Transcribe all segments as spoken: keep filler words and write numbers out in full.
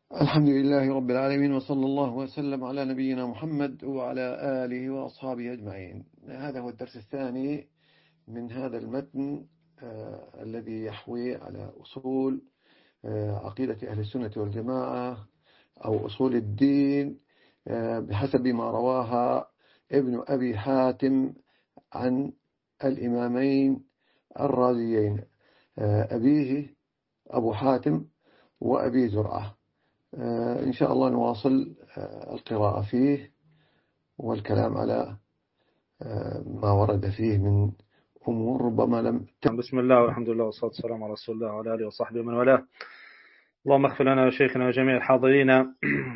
الحمد لله رب العالمين، وصلى الله وسلم على نبينا محمد وعلى آله وأصحابه أجمعين. هذا هو الدرس الثاني من هذا المتن آه الذي يحوي على أصول آه عقيدة أهل السنة والجماعة أو أصول الدين آه بحسب ما رواها ابن أبي حاتم عن الإمامين الرازيين، آه أبيه أبو حاتم وأبي زرعة. آه إن شاء الله نواصل آه القراءة فيه والكلام على آه ما ورد فيه من أمور ربما لم تم. بسم الله والحمد لله والصلاة والسلام على رسول الله وعلى آله وصحبه ومن والاه. اللهم اغفر لنا وشيخنا وجميع الحاضرين.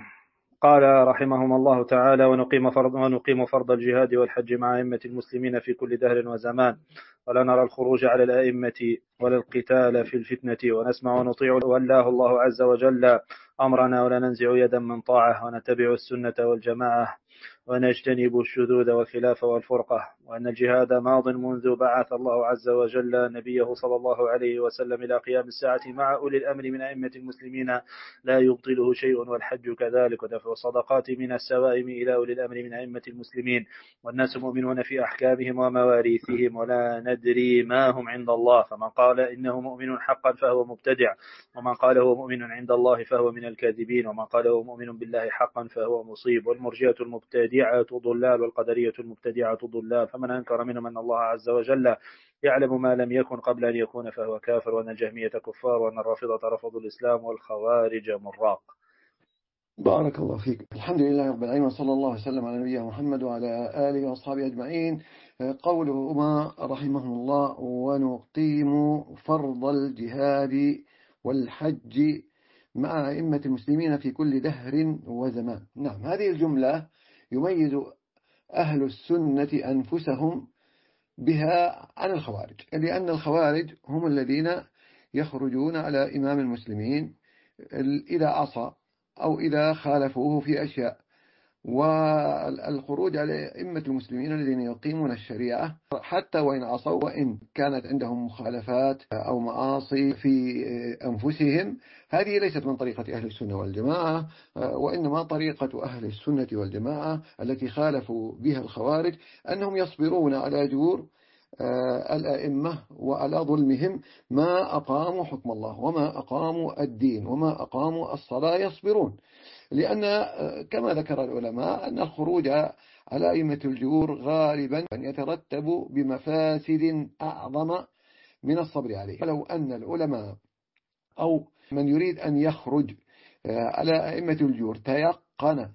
قال رحمهم الله تعالى: ونقيم فرض, ونقيم فرض الجهاد والحج مع أئمة المسلمين في كل دهر وزمان، ولا نرى الخروج على الأئمة ولا القتال في الفتنة، ونسمع ونطيع والله الله عز وجل أمرنا، ولا ننزع يدا من طاعة، ونتبع السنة والجماعة، ونجتنب الشذوذ والخلاف والفرقة، وأن الجهاد ماض منذ بعث الله عز وجل نبيه صلى الله عليه وسلم إلى قيام الساعة مع أولي الأمر من أئمة المسلمين لا يبطله شيء، والحج كذلك، ودفع الصدقات من السوائم إلى أولي الأمر من أئمة المسلمين، والناس مؤمنون في أحكامهم ومواريثهم ولا ندري ما هم عند الله، فمن قال إنه مؤمن حقا فهو مبتدع، ومن قال هو مؤمن عند الله فهو من الكاذبين، ومن قال هو مؤمن بالله حقا فهو مصيب، والمرجئة المبتدعة ضلال، والقدرية المبتدعة ضلال، فمن أنكر منهم أن الله عز وجل يعلم ما لم يكن قبل أن يكون فهو كافر، وأن الجهمية كفار، وأن الرافضة رفضوا الإسلام، والخوارج مراق. بارك الله فيك. الحمد لله رب العالمين، وصلى الله وسلم على نبينا محمد وعلى آله وأصحابه أجمعين. قوله ما رحمه الله: ونقيم فرض الجهاد والحج مع أئمة المسلمين في كل دهر وزمان. نعم، هذه الجملة يميز أهل السنة أنفسهم بها عن الخوارج، لأن الخوارج هم الذين يخرجون على إمام المسلمين إذا عصى أو إذا خالفوه في أشياء، والخروج على أئمة المسلمين الذين يقيمون الشريعة حتى وإن عصوا، وإن كانت عندهم مخالفات أو معاصي في أنفسهم، هذه ليست من طريقة أهل السنة والجماعة، وإنما طريقة أهل السنة والجماعة التي خالفوا بها الخوارج أنهم يصبرون على جور الأئمة وعلى ظلمهم ما أقاموا حكم الله وما أقاموا الدين وما أقاموا الصلاة، يصبرون. لأن كما ذكر العلماء أن الخروج على أئمة الجور غالبا يترتب بمفاسد أعظم من الصبر عليه. فلو أن العلماء أو من يريد أن يخرج على أئمة الجور تيقن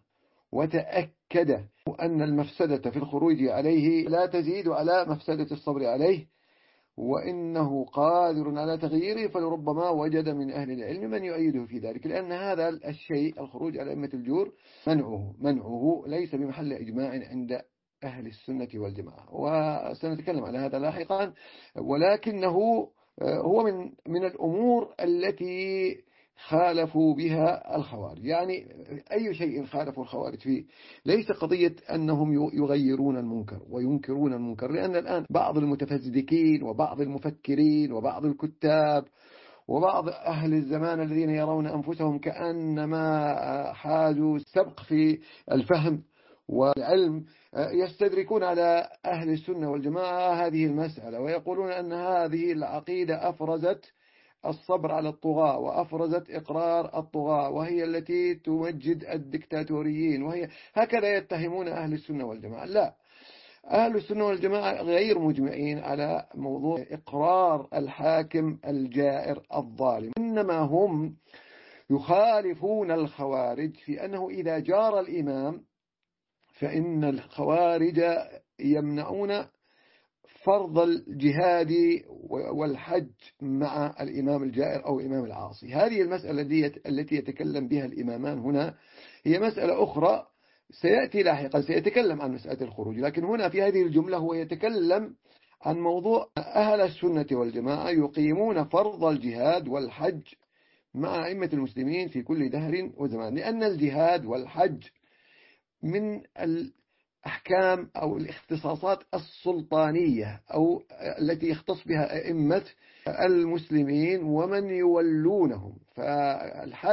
وتأكد أن المفسدة في الخروج عليه لا تزيد على مفسدة الصبر عليه، وإنه قادر على تغييره، فلربما وجد من أهل العلم من يؤيده في ذلك، لأن هذا الشيء الخروج على أئمة الجور منعه منعه ليس بمحل إجماع عند أهل السنة والجماعة، وسنتكلم على هذا لاحقا. ولكنه هو من من الأمور التي خالفوا بها الخوارج. يعني أي شيء خالفوا الخوارج فيه ليس قضية أنهم يغيرون المنكر وينكرون المنكر، لأن الآن بعض المتفزدكين وبعض المفكرين وبعض الكتاب وبعض أهل الزمان الذين يرون أنفسهم كأنما حازوا السبق في الفهم والعلم يستدركون على أهل السنة والجماعة هذه المسألة، ويقولون أن هذه العقيدة أفرزت الصبر على الطغاة وأفرزت إقرار الطغاة، وهي التي تمجد الدكتاتوريين، وهي هكذا يتهمون أهل السنة والجماعة. لا، أهل السنة والجماعة غير مجمعين على موضوع إقرار الحاكم الجائر الظالم، إنما هم يخالفون الخوارج في أنه إذا جار الإمام فإن الخوارج يمنعون فرض الجهاد والحج مع الإمام الجائر أو الإمام العاصي. هذه المسألة التي يتكلم بها الإمامان هنا هي مسألة أخرى سيأتي لاحقا، سيتكلم عن مسألة الخروج، لكن هنا في هذه الجملة هو يتكلم عن موضوع أهل السنة والجماعة يقيمون فرض الجهاد والحج مع أئمة المسلمين في كل دهر وزمان، لأن الجهاد والحج من الأحكام أو الاختصاصات السلطانية أو التي يختص بها أئمة المسلمين ومن يولونهم. فالحج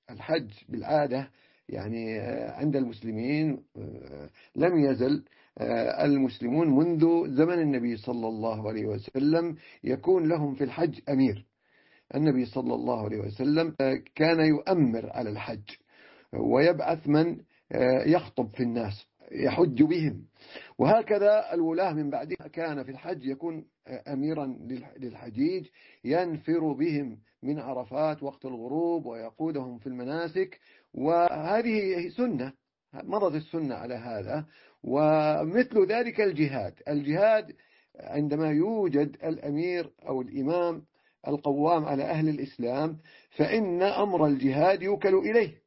الحج بالعادة يعني عند المسلمين لم يزل المسلمون منذ زمن النبي صلى الله عليه وسلم يكون لهم في الحج أمير. النبي صلى الله عليه وسلم كان يؤمر على الحج ويبعث من يخطب في الناس يحج بهم، وهكذا الولاة من بعدها كان في الحج يكون أميرا للحجيج ينفر بهم من عرفات وقت الغروب ويقودهم في المناسك. وهذه سنة، مضت السنة على هذا. ومثل ذلك الجهاد الجهاد عندما يوجد الأمير أو الإمام القوام على أهل الإسلام فإن أمر الجهاد يوكل إليه،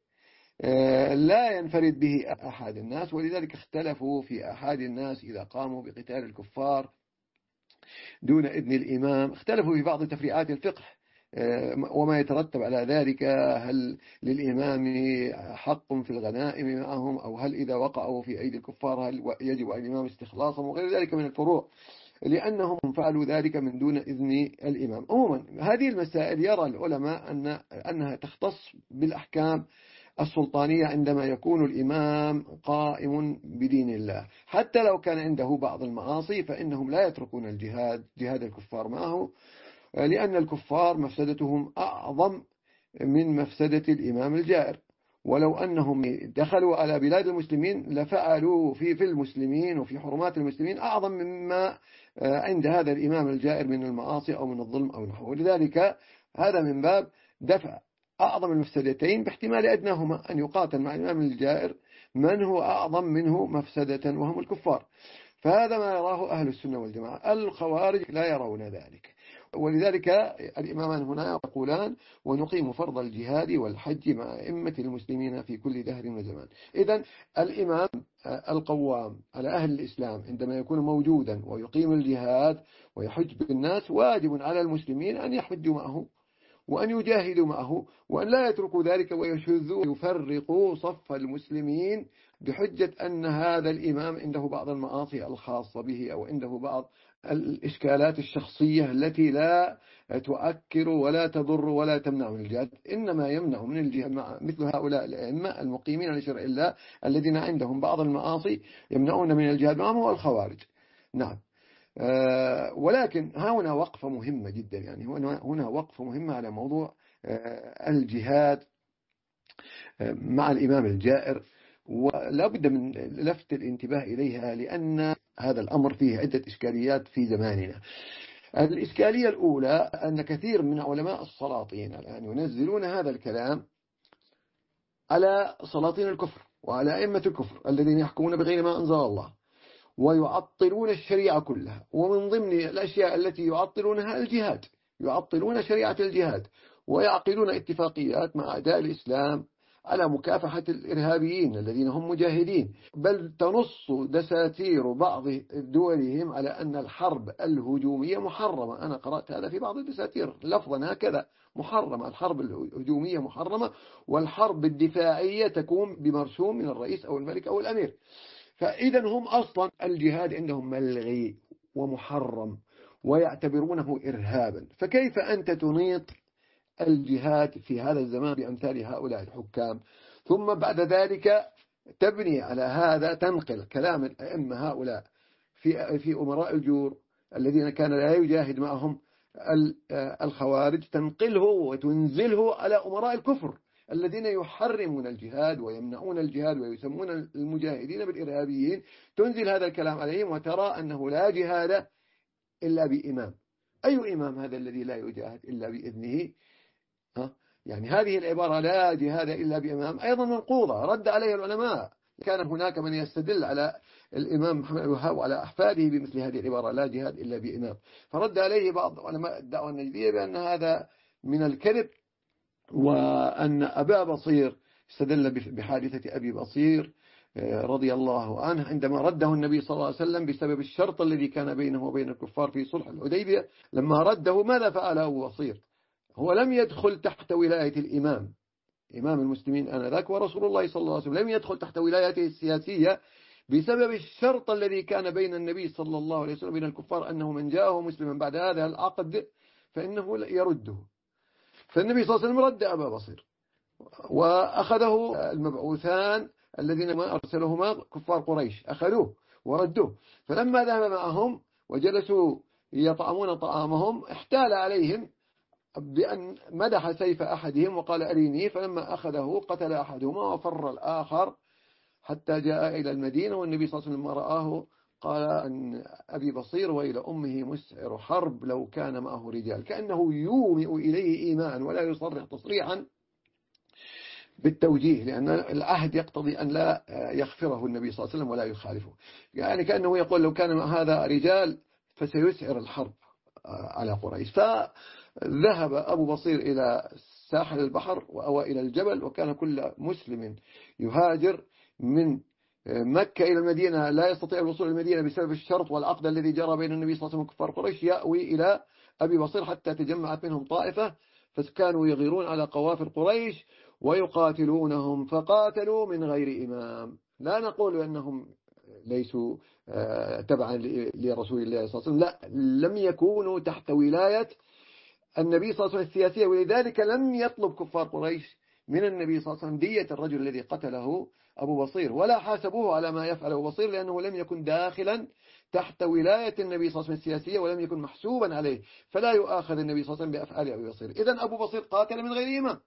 لا ينفرد به أحد الناس. ولذلك اختلفوا في أحد الناس إذا قاموا بقتال الكفار دون إذن الإمام، اختلفوا في بعض تفريعات الفقه وما يترتب على ذلك، هل للإمام حق في الغنائم معهم، أو هل إذا وقعوا في أيدي الكفار هل يجب على الإمام استخلاصهم، وغير ذلك من الفروع، لأنهم فعلوا ذلك من دون إذن الإمام. عموما هذه المسائل يرى العلماء أن أنها تختص بالأحكام السلطانية عندما يكون الإمام قائم بدين الله، حتى لو كان عنده بعض المعاصي فإنهم لا يتركون الجهاد جهاد الكفار معه، لأن الكفار مفسدتهم أعظم من مفسدة الإمام الجائر. ولو أنهم دخلوا على بلاد المسلمين لفعلوا في في المسلمين وفي حرمات المسلمين أعظم مما عند هذا الإمام الجائر من المعاصي أو من الظلم أو نحوه. ولذلك هذا من باب دفع أعظم المفسدتين باحتمال أدناهما، أن يقاتل مع الإمام الجائر من هو أعظم منه مفسدة وهم الكفار. فهذا ما يراه أهل السنة والجماعة. الخوارج لا يرون ذلك، ولذلك الإمامان هنا يقولان ونقيم فرض الجهاد والحج مع أئمة المسلمين في كل دهر وزمان. إذن الإمام القوام على أهل الإسلام عندما يكون موجودا ويقيم الجهاد ويحج بالناس واجب على المسلمين أن يحجوا معه وأن يجاهدوا معه، وأن لا يتركوا ذلك ويشذوا يفرقوا صف المسلمين بحجة أن هذا الإمام عنده بعض المعاصي الخاصة به أو عنده بعض الإشكالات الشخصية التي لا تؤكر ولا تضر ولا تمنع من الجهاد. إنما يمنع من الجهاد مع مثل هؤلاء الأئمة المقيمين لشرع الله الذين عندهم بعض المعاصي يمنعون من الجهاد معهم هو الخوارج. نعم. أه ولكن هنا وقفة مهمة جدا، يعني هنا وقفة مهمة على موضوع أه الجهاد مع الإمام الجائر، ولا بد من لفت الانتباه إليها لأن هذا الأمر فيه عدة إشكاليات في زماننا. الإشكالية الأولى أن كثير من علماء السلاطين الآن ينزلون هذا الكلام على سلاطين الكفر وعلى أئمة الكفر الذين يحكمون بغير ما أنزل الله، ويعطلون الشريعة كلها. ومن ضمن الأشياء التي يعطلونها الجهاد، يعطلون شريعة الجهاد ويعقدون اتفاقيات مع أعداء الإسلام على مكافحة الإرهابيين الذين هم مجاهدين، بل تنص دساتير بعض دولهم على أن الحرب الهجومية محرمة. أنا قرأت هذا في بعض الدساتير لفظا هكذا، محرمة الحرب الهجومية محرمة، والحرب الدفاعية تكون بمرسوم من الرئيس أو الملك أو الأمير. فإذا هم أصلا الجهاد عندهم ملغي ومحرم ويعتبرونه إرهابا، فكيف أنت تنيط الجهاد في هذا الزمان بأمثال هؤلاء الحكام، ثم بعد ذلك تبني على هذا تنقل كلام الأئمة هؤلاء في في أمراء الجور الذين كان لا يجاهد معهم الخوارج، تنقله وتنزله على أمراء الكفر الذين يحرمون الجهاد ويمنعون الجهاد ويسمون المجاهدين بالإرهابيين، تنزل هذا الكلام عليهم وترى أنه لا جهاد إلا بإمام. أي إمام هذا الذي لا يجاهد إلا بإذنه؟ ها؟ يعني هذه العبارة لا جهاد إلا بإمام أيضا منقوضة، رد عليه العلماء. كان هناك من يستدل على الإمام محمد الوهاب وعلى أحفاده بمثل هذه العبارة لا جهاد إلا بإمام، فرد عليه بعض علماء الدعوة النجدية بأن هذا من الكذب، وأن أبا بصير استدل بحادثة أبي بصير رضي الله عنه عندما رده النبي صلى الله عليه وسلم بسبب الشرط الذي كان بينه وبين الكفار في صلح الحديبية. لما رده ماذا فعل أبو بصير؟ هو لم يدخل تحت ولاية الإمام إمام المسلمين آنذاك، ورسول الله صلى الله عليه وسلم لم يدخل تحت ولايته السياسية بسبب الشرط الذي كان بين النبي صلى الله عليه وسلم وبين الكفار أنه من جاءه مسلما بعد هذا العقد فإنه يرده. فالنبي صلى الله عليه وسلم رد أبا بصير وأخذه المبعوثان الذين ما أرسلهما كفار قريش، أخذوه وردوه. فلما ذهب معهم وجلسوا يطعمون طعامهم احتال عليهم بأن مدح سيف أحدهم وقال أريني، فلما أخذه قتل أحدهما وفر الآخر حتى جاء إلى المدينة. والنبي صلى الله عليه وسلم رآه قال أن أبي بصير وإلى أمه مسعر حرب لو كان معه رجال، كأنه يومئ إليه إيمان ولا يصرح تصريحا بالتوجيه، لأن العهد يقتضي أن لا يغفره النبي صلى الله عليه وسلم ولا يخالفه. يعني كأنه يقول لو كان مع هذا رجال فسيسعر الحرب على قريش. فذهب أبو بصير إلى ساحل البحر وأوى إلى الجبل، وكان كل مسلم يهاجر من مكة إلى المدينة لا يستطيع الوصول إلى المدينة بسبب الشرط والعقد الذي جرى بين النبي صلى الله عليه وسلم وكفار قريش يأوي إلى أبي بصير حتى تجمعت منهم طائفة، فكانوا يغيرون على قوافل قريش ويقاتلونهم، فقاتلوا من غير إمام. لا نقول أنهم ليسوا تبعا لرسول الله صلى الله عليه وسلم، لا، لم يكونوا تحت ولاية النبي صلى الله عليه وسلم السياسية، ولذلك لم يطلب كفار قريش من النبي صلى الله عليه وسلم دية الرجل الذي قتله أبو بصير، ولا حاسبوه على ما يفعل أبو بصير، لأنه لم يكن داخلا تحت ولاية النبي صلى الله عليه وسلم السياسية ولم يكن محسوبا عليه، فلا يؤاخذ النبي صلى الله عليه وسلم بأفعال أبي بصير. إذن أبو بصير قاتل من غير إمام،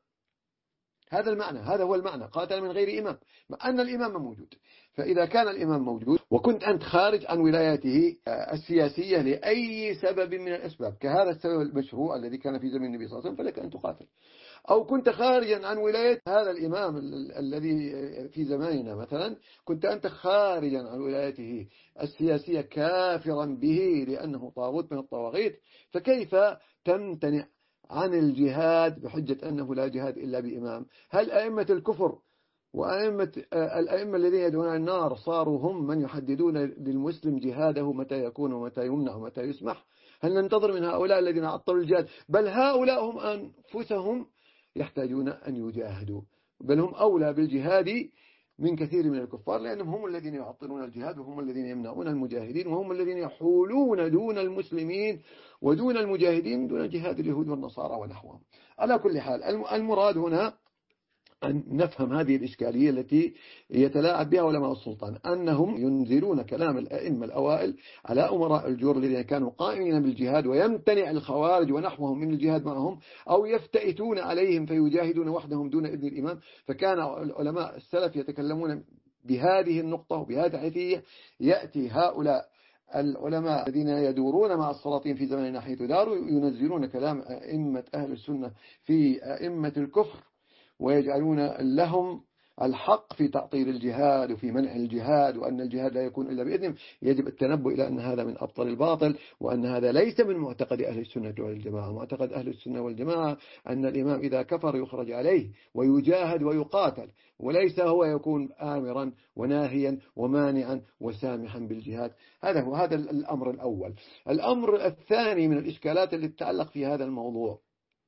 هذا المعنى، هذا هو المعنى، قاتل من غير إمام، مع أن الإمام موجود. فإذا كان الإمام موجود وكنت أنت خارج عن ولايته السياسية لأي سبب من الأسباب، كهذا السبب المشروع الذي كان في زمن النبي صلى الله عليه وسلم، فلك أن تقاتل. أو كنت خارجا عن ولاية هذا الإمام الذي في زماننا مثلا، كنت أنت خارجا عن ولايته السياسية كافرا به لأنه طاغوت من الطواغيت، فكيف تمتنع عن الجهاد بحجة أنه لا جهاد إلا بإمام؟ هل أئمة الكفر وأئمة الأئمة الذين يدعون النار صاروا هم من يحددون للمسلم جهاده متى يكون ومتى يمنع ومتى يسمح؟ هل ننتظر من هؤلاء الذين عطلوا الجهاد؟ بل هؤلاء هم أنفسهم يحتاجون أن يجاهدوا، بل هم أولى بالجهاد من كثير من الكفار، لأنهم هم الذين يعطلون الجهاد وهم الذين يمنعون المجاهدين وهم الذين يحولون دون المسلمين ودون المجاهدين دون جهاد اليهود والنصارى ونحوهم. على كل حال المراد هنا أن نفهم هذه الإشكالية التي يتلاعب بها علماء السلطان، أنهم ينزلون كلام الأئمة الأوائل على أمراء الجور الذين كانوا قائمين بالجهاد ويمتنع الخوارج ونحوهم من الجهاد معهم، أو يفتئتون عليهم فيجاهدون وحدهم دون إذن الإمام. فكان علماء السلف يتكلمون بهذه النقطة وبهذه الحيثية. يأتي هؤلاء العلماء الذين يدورون مع السلاطين في زمننا حيث داروا ينزلون كلام أئمة أهل السنة في أئمة الكفر، ويجعلون لهم الحق في تعطيل الجهاد وفي منع الجهاد، وأن الجهاد لا يكون إلا بإذنهم. يجب التنبؤ إلى أن هذا من أبطل الباطل، وأن هذا ليس من معتقد أهل السنة والجماعة. معتقد أهل السنة والجماعة أن الإمام إذا كفر يخرج عليه ويجاهد ويقاتل، وليس هو يكون آمرا وناهيا ومانعا وسامحا بالجهاد. هذا هو هذا الأمر الأول. الأمر الثاني من الإشكالات التي تتعلق في هذا الموضوع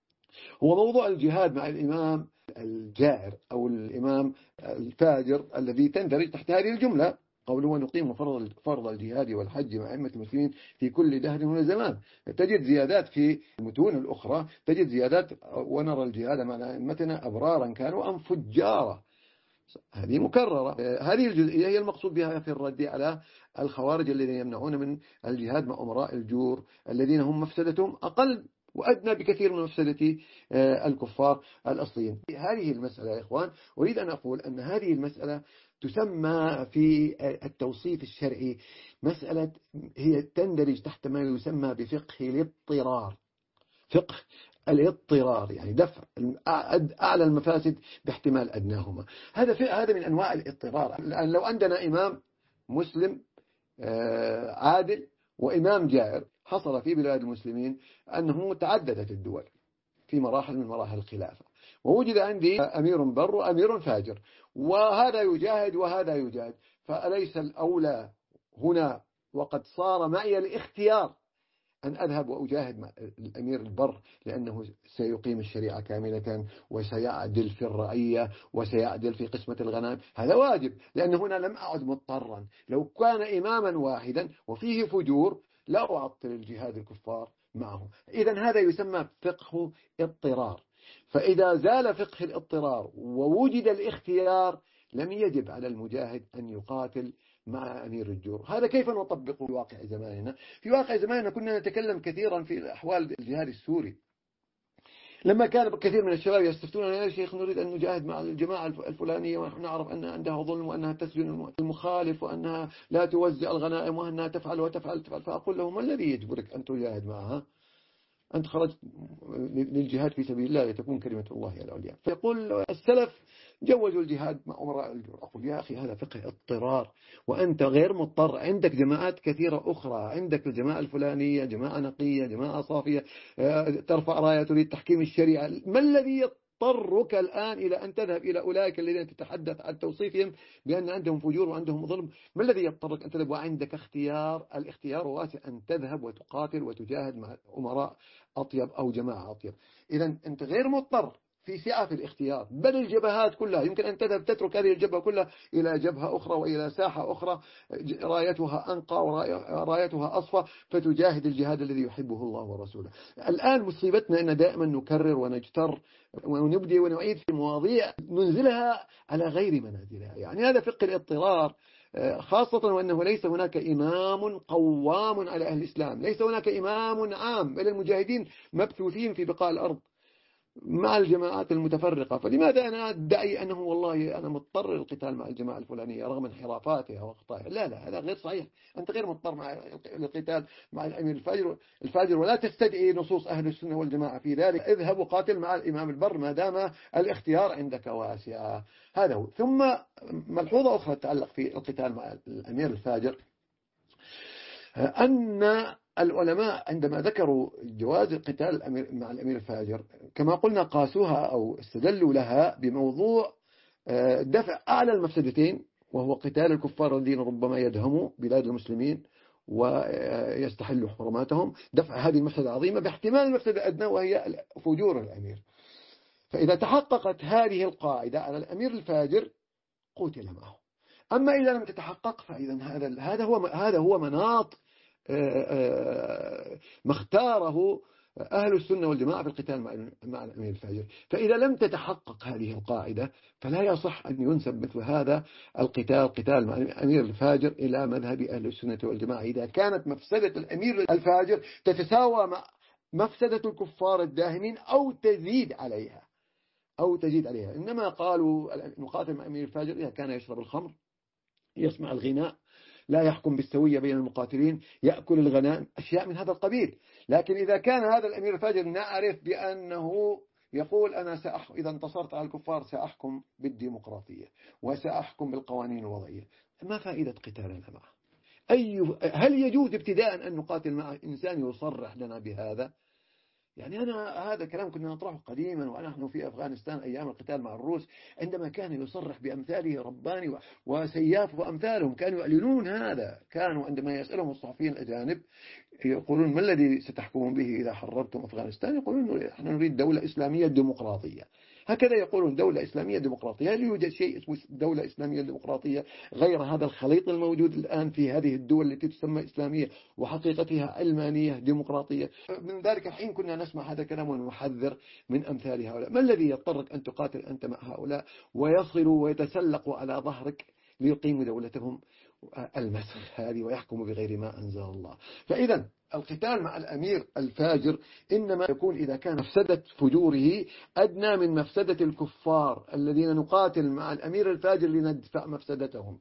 هو موضوع الجهاد مع الإمام الجائر أو الإمام الفاجر الذي تندرج تحت هذه الجملة، قوله ونقيم فرض فرض الجهاد والحج مع أئمة المسلمين في كل دهر وزمان. تجد زيادات في المتون الأخرى، تجد زيادات ونرى الجهاد مع أئمتنا أبرارا كانوا أم فجارا، هذه مكررة. هذه الجزئية هي المقصود بها في الرد على الخوارج الذين يمنعون من الجهاد مع أمراء الجور الذين هم مفسدتهم أقل وأدنى بكثير من مفسدة الكفار الأصليين. هذه المسألة يا إخوان أريد أن أقول أن هذه المسألة تسمى في التوصيف الشرعي مسألة هي تندرج تحت ما يسمى بفقه الاضطرار. فقه الاضطرار يعني دفع أعلى المفاسد باحتمال أدناهما. هذا هذا من أنواع الاضطرار. لو عندنا إمام مسلم عادل وإمام جائر، حصل في بلاد المسلمين أنه تعددت الدول في مراحل من مراحل الخلافة، ووجد عندي أمير بر وأمير فاجر، وهذا يجاهد وهذا يجاهد، فأليس الأولى هنا وقد صار معي الاختيار أن أذهب وأجاهد مع الأمير البر لأنه سيقيم الشريعة كاملة وسيعدل في الرعية وسيعدل في قسمة الغنائم؟ هذا واجب، لأن هنا لم أعد مضطرا. لو كان إماما واحدا وفيه فجور لا أعطل الجهاد الكفار معه. إذن هذا يسمى فقه اضطرار. فإذا زال فقه الاضطرار ووجد الاختيار لم يجب على المجاهد أن يقاتل مع أمير الجور. هذا كيف نطبقه في واقع زماننا؟ في واقع زماننا كنا نتكلم كثيرا في أحوال الجهاد السوري، لما كان كثير من الشباب يستفتون يا شيخ نريد أن نجاهد مع الجماعة الفلانية ونحن نعرف أن عندها ظلم وأنها تسجن المخالف وأنها لا توزع الغنائم وأنها تفعل وتفعل تفعل. فأقول لهم ما الذي يجبرك أن تجاهد معها؟ أنت خرجت للجهاد في سبيل الله لتكون كلمة الله العليا. فيقول السلف جوزوا الجهاد مع أمراء الجور. أقول يا أخي هذا فقه اضطرار، وأنت غير مضطر، عندك جماعات كثيرة أخرى، عندك الجماعة الفلانية جماعة نقية جماعة صافية ترفع راية تريد تحكيم الشريعة. ما الذي يضطرك الآن إلى أن تذهب إلى أولئك الذين تتحدث عن توصيفهم بأن عندهم فجور وعندهم ظلم؟ ما الذي يضطرك أن تذهب وعندك اختيار؟ الاختيار واسع، أن تذهب وتقاتل وتجاهد مع أمراء أطيب أو جماعة أطيب. إذا أنت غير مضطر، في سعة في الاختيار. بل الجبهات كلها يمكن أن تذهب تترك هذه الجبهة كلها إلى جبهة أخرى وإلى ساحة أخرى رايتها أنقى ورايتها أصفى فتجاهد الجهاد الذي يحبه الله ورسوله. الآن مصيبتنا أن دائما نكرر ونجتر ونبدي ونعيد في مواضيع ننزلها على غير منازلها. يعني هذا فقه الاضطرار، خاصة وأنه ليس هناك إمام قوام على أهل الإسلام، ليس هناك إمام عام، بل المجاهدين مبثوثين في بقاع الأرض مع الجماعات المتفرقة. فلماذا أنا أدعي أنه والله أنا مضطر للقتال مع الجماعة الفلانية رغم انحرافاتها وأخطائها؟ لا لا، هذا غير صحيح. أنت غير مضطر مع القتال مع الأمير الفاجر الفاجر ولا تستدعي نصوص أهل السنة والجماعة في ذلك. اذهب وقاتل مع الإمام البر ما دام الاختيار عندك واسع. هذا هو. ثم ملحوظة أخرى تتعلق في القتال مع الأمير الفاجر، أن العلماء عندما ذكروا جواز القتال مع الأمير الفاجر كما قلنا قاسوها أو استدلوا لها بموضوع دفع أعلى المفسدتين، وهو قتال الكفار الذين ربما يدهموا بلاد المسلمين ويستحلوا حرماتهم، دفع هذه المفسدة العظيمة باحتمال المفسدة الأدنى وهي فجور الأمير. فإذا تحققت هذه القاعدة على الأمير الفاجر قتل معه. أما إذا لم تتحقق فإذا هذا هذا هو هذا هو مناط ما اختاره أهل السنة والجماعة في القتال مع الأمير الفاجر. فإذا لم تتحقق هذه القاعدة فلا يصح أن ينسب مثل هذا القتال قتال مع الأمير الفاجر إلى مذهب أهل السنة والجماعة، إذا كانت مفسدة الأمير الفاجر تتساوى مع مفسدة الكفار الداهمين أو تزيد عليها أو تزيد عليها. إنما قالوا نقاتل مع الأمير الفاجر إذا كان يشرب الخمر، يسمع الغناء، لا يحكم بالسوية بين المقاتلين، يأكل الغنائم، أشياء من هذا القبيل. لكن إذا كان هذا الأمير الفاجر نعرف بأنه يقول أنا سأح... إذا انتصرت على الكفار سأحكم بالديمقراطية وسأحكم بالقوانين الوضعية، ما فائدة قتالنا معه؟ أي... هل يجوز ابتداء أن نقاتل مع إنسان يصرح لنا بهذا؟ يعني أنا هذا الكلام كنا نطرحه قديما ونحن في أفغانستان أيام القتال مع الروس، عندما كان يصرح بأمثاله رباني وسياف وأمثالهم كانوا يعلنون هذا. كانوا عندما يسألهم الصحفيين الأجانب يقولون ما الذي ستحكمون به إذا حررتم أفغانستان؟ يقولون نحن نريد دولة إسلامية ديمقراطية. هكذا يقولون، دولة إسلامية ديمقراطية. هل يوجد شيء اسمه دولة إسلامية ديمقراطية غير هذا الخليط الموجود الآن في هذه الدول التي تسمى إسلامية وحقيقتها علمانية ديمقراطية؟ من ذلك الحين كنا نسمع هذا الكلام ونحذر من أمثال هؤلاء. ما الذي يضطرك أن تقاتل أنت مع هؤلاء ويصلوا ويتسلقوا على ظهرك ليقيموا دولتهم المثل هذه ويحكموا بغير ما أنزل الله؟ فإذا القتال مع الأمير الفاجر إنما يكون إذا كان مفسدة فجوره أدنى من مفسدة الكفار الذين نقاتل مع الأمير الفاجر لندفع مفسدتهم.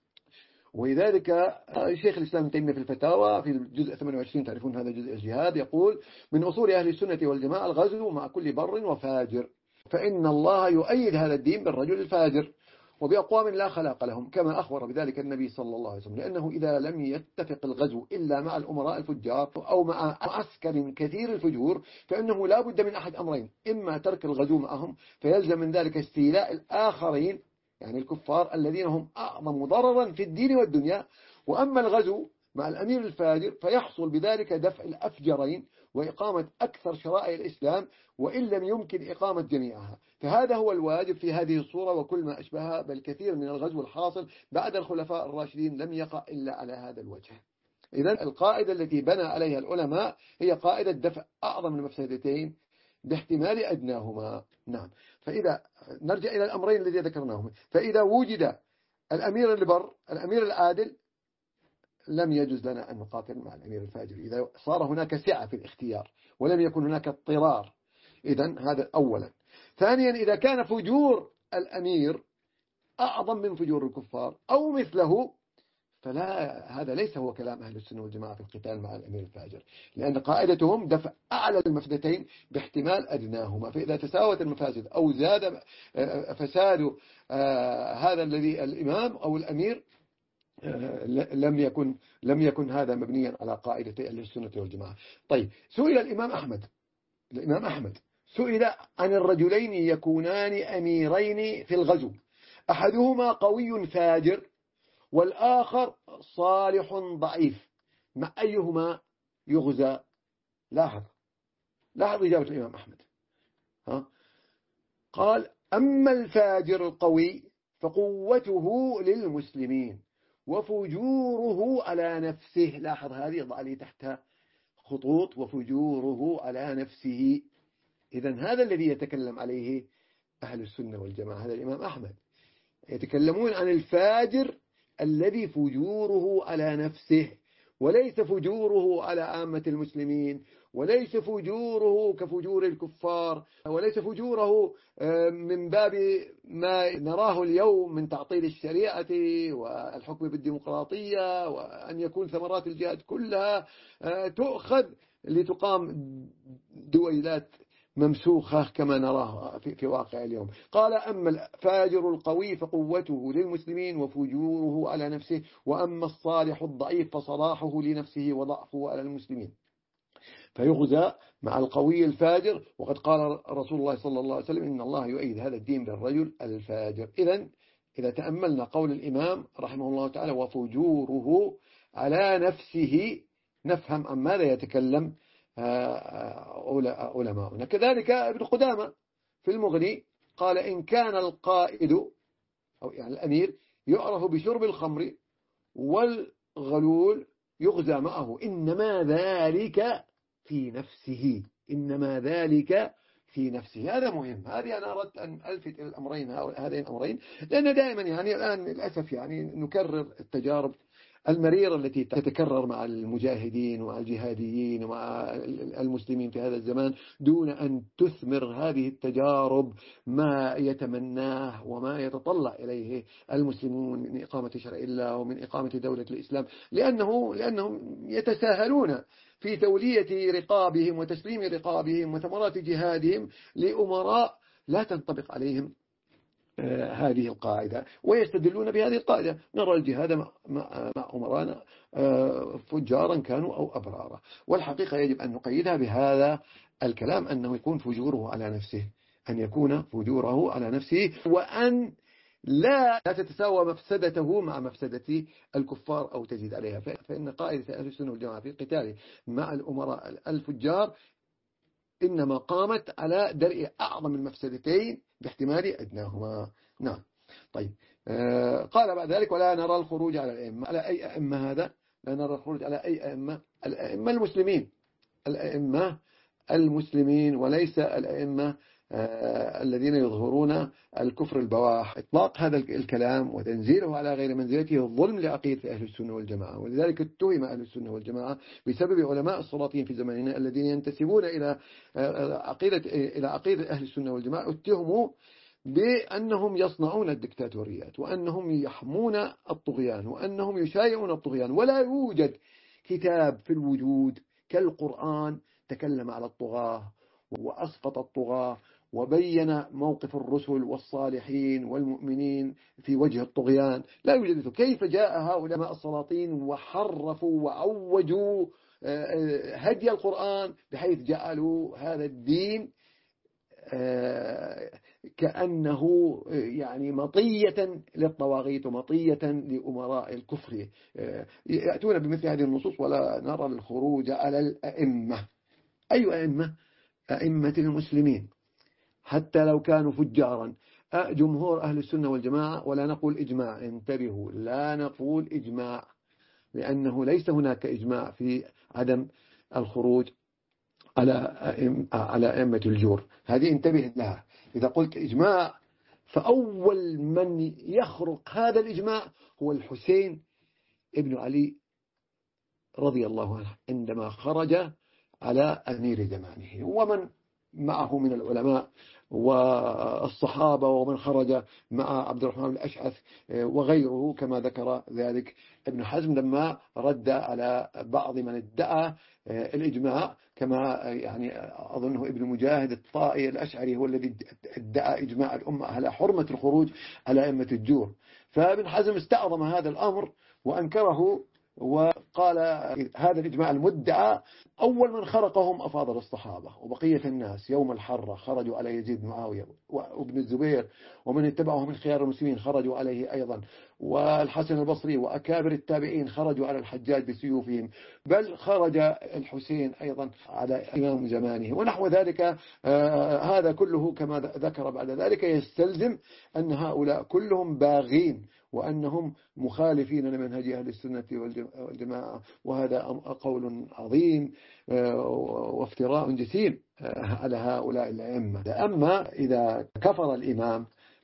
ولذلك شيخ الإسلام ابن تيمية في الفتاوى في الجزء ثمانية وعشرين، تعرفون هذا جزء الجهاد، يقول من أصول أهل السنة والجماعة الغزو مع كل بر وفاجر، فإن الله يؤيد هذا الدين بالرجل الفاجر وبأقوام لا خلاق لهم، كما أخبر بذلك النبي صلى الله عليه وسلم. لأنه إذا لم يتفق الغزو إلا مع الأمراء الفجار أو مع معسكر كثير الفجور فإنه لا بد من أحد أمرين: إما ترك الغزو معهم فيلزم من ذلك استيلاء الآخرين يعني الكفار الذين هم أعظم ضررا في الدين والدنيا، وأما الغزو مع الأمير الفاجر فيحصل بذلك دفع الأفجرين وإقامة أكثر شرائع الإسلام وإن لم يمكن إقامة جميعها. فهذا هو الواجب في هذه الصورة وكل ما أشبهها، بل كثير من الغزو الحاصل بعد الخلفاء الراشدين لم يقع إلا على هذا الوجه. إذن القاعدة التي بنى عليها العلماء هي قاعدة دفع أعظم المفسدتين باحتمال أدناهما. نعم. فإذا نرجع إلى الأمرين الذي ذكرناهم، فإذا وجد الأمير البر الأمير العادل لم يجوز لنا أن نقاتل مع الأمير الفاجر، إذا صار هناك سعة في الاختيار ولم يكن هناك اضطرار. إذن هذا أولا. ثانيا، إذا كان فجور الأمير أعظم من فجور الكفار أو مثله، فلا، هذا ليس هو كلام أهل السنة والجماعة في القتال مع الأمير الفاجر، لأن قاعدتهم دفع أعلى المفسدتين باحتمال أدناهما. فإذا تساوت المفاسد أو زاد فساد هذا الذي الإمام أو الأمير، لم يكن لم يكن هذا مبنيا على قاعدة أهل السنة والجماعة. طيب، سئل الإمام أحمد الإمام أحمد سئل عن الرجلين يكونان أميرين في الغزو، أحدهما قوي فاجر والآخر صالح ضعيف، مع أيهما يغزى؟ لاحظ لاحظ إجابة الإمام أحمد. ها؟ قال: أما الفاجر القوي فقوته للمسلمين وفجوره على نفسه. لاحظ هذه، ضع لي تحتها خطوط: وفجوره على نفسه. إذن هذا الذي يتكلم عليه أهل السنة والجماعة، هذا الإمام أحمد. يتكلمون عن الفاجر الذي فجوره على نفسه، وليس فجوره على عامة المسلمين، وليس فجوره كفجور الكفار، وليس فجوره من باب ما نراه اليوم من تعطيل الشريعة والحكم بالديمقراطية، وأن يكون ثمرات الجهاد كلها تؤخذ لتقام دويلات ممسوخة كما نراه في, في واقع اليوم. قال: أما الفاجر القوي فقوته للمسلمين وفجوره على نفسه، وأما الصالح الضعيف فصلاحه لنفسه وضعفه على المسلمين. فيغزى مع القوي الفاجر، وقد قال رسول الله صلى الله عليه وسلم: إن الله يؤيد هذا الدين بالرجل الفاجر. إذن إذا تأملنا قول الإمام رحمه الله تعالى: وفجوره على نفسه، نفهم عن ماذا يتكلم علماؤنا. كذلك ابن قدامة في المغني قال: إن كان القائد أو يعني الأمير يعرف بشرب الخمر والغلول يغزى معه، إنما ذلك في نفسه إنما ذلك في نفسه. هذا مهم. هذه أنا أردت أن ألفت إلى الأمرين هذين الأمرين، لأن دائما يعني الآن للأسف يعني نكرر التجارب المريرة التي تتكرر مع المجاهدين ومع الجهاديين ومع المسلمين في هذا الزمان، دون أن تثمر هذه التجارب ما يتمناه وما يتطلع إليه المسلمون من إقامة شرع الله ومن إقامة دولة الإسلام، لأنه لأنهم يتساهلون في تولية رقابهم وتسليم رقابهم وثمرات جهادهم لأمراء لا تنطبق عليهم هذه القاعدة، ويستدلون بهذه القاعدة. نرى الجهاد مع, مع, مع أمرانا فجارا كانوا أو أبرارا. والحقيقة يجب أن نقيدها بهذا الكلام، أنه يكون فجوره على نفسه، أن يكون فجوره على نفسه، وأن لا تتساوى مفسدته مع مفسدة الكفار أو تزيد عليها. فإن قاعدة أهل السنة والجماعة في القتال مع الأمراء الفجار إنما قامت على درء أعظم المفسدتين باحتمال أدناهما. نعم. طيب، آه قال بعد ذلك: ولا نرى الخروج على الأئمة. على أي أئمة هذا؟ لا نرى الخروج على أي أئمة؟ الأئمة المسلمين الأئمة المسلمين وليس الأئمة آه الذين يظهرون الكفر البواح. إطلاق هذا الكلام وتنزيله على غير منزلته الظلم لعقيدة أهل السنة والجماعة، ولذلك اتهم أهل السنة والجماعة بسبب علماء السلاطين في زماننا الذين ينتسبون إلى عقيدة إلى عقيدة أهل السنة والجماعة، اتهموا بأنهم يصنعون الدكتاتوريات، وأنهم يحمون الطغيان، وأنهم يشايعون الطغيان. ولا يوجد كتاب في الوجود كالقرآن تكلم على الطغاة وأسقط الطغاة وبين موقف الرسل والصالحين والمؤمنين في وجه الطغيان. لا يوجد. كيف جاء هؤلاء السلاطين وحرفوا وعوجوا هدي القرآن بحيث جعلوا هذا الدين كأنه يعني مطية للطواغيت ومطية لأمراء الكفر. يأتون بمثل هذه النصوص: ولا نرى الخروج على الأئمة. أي أئمة؟ أئمة المسلمين حتى لو كانوا فجارا. جمهور أهل السنة والجماعة، ولا نقول إجماع، انتبهوا، لا نقول إجماع، لأنه ليس هناك إجماع في عدم الخروج على على أئمة الجور. هذه انتبه لها. إذا قلت إجماع فأول من يخرق هذا الإجماع هو الحسين ابن علي رضي الله عنه عندما خرج على أمير زمانه، ومن معه من العلماء والصحابة، ومن خرج مع عبد الرحمن الأشعث وغيره، كما ذكر ذلك ابن حزم لما رد على بعض من ادعى الإجماع، كما يعني أظنه ابن مجاهد الطائي الأشعري هو الذي ادعى إجماع الأمة على حرمة الخروج على أئمة الجور. فابن حزم استعظم هذا الأمر وأنكره، وقال هذا الإجماع المدعى أول من خرقهم أفاضل الصحابة، وبقية الناس يوم الحرة خرجوا على يزيد معاوية وابن الزبير، ومن اتبعه من خيار المسلمين خرجوا عليه أيضا، والحسن البصري وأكابر التابعين خرجوا على الحجاج بسيوفهم، بل خرج الحسين أيضا على إمام زمانه ونحو ذلك. آه هذا كله كما ذكر بعد ذلك يستلزم أن هؤلاء كلهم باغين، وأنهم مخالفين لمنهج أهل السنة والجماعة، وهذا قول عظيم وافتراء جسيم على هؤلاء الأئمة. أما إذا كفر الإمام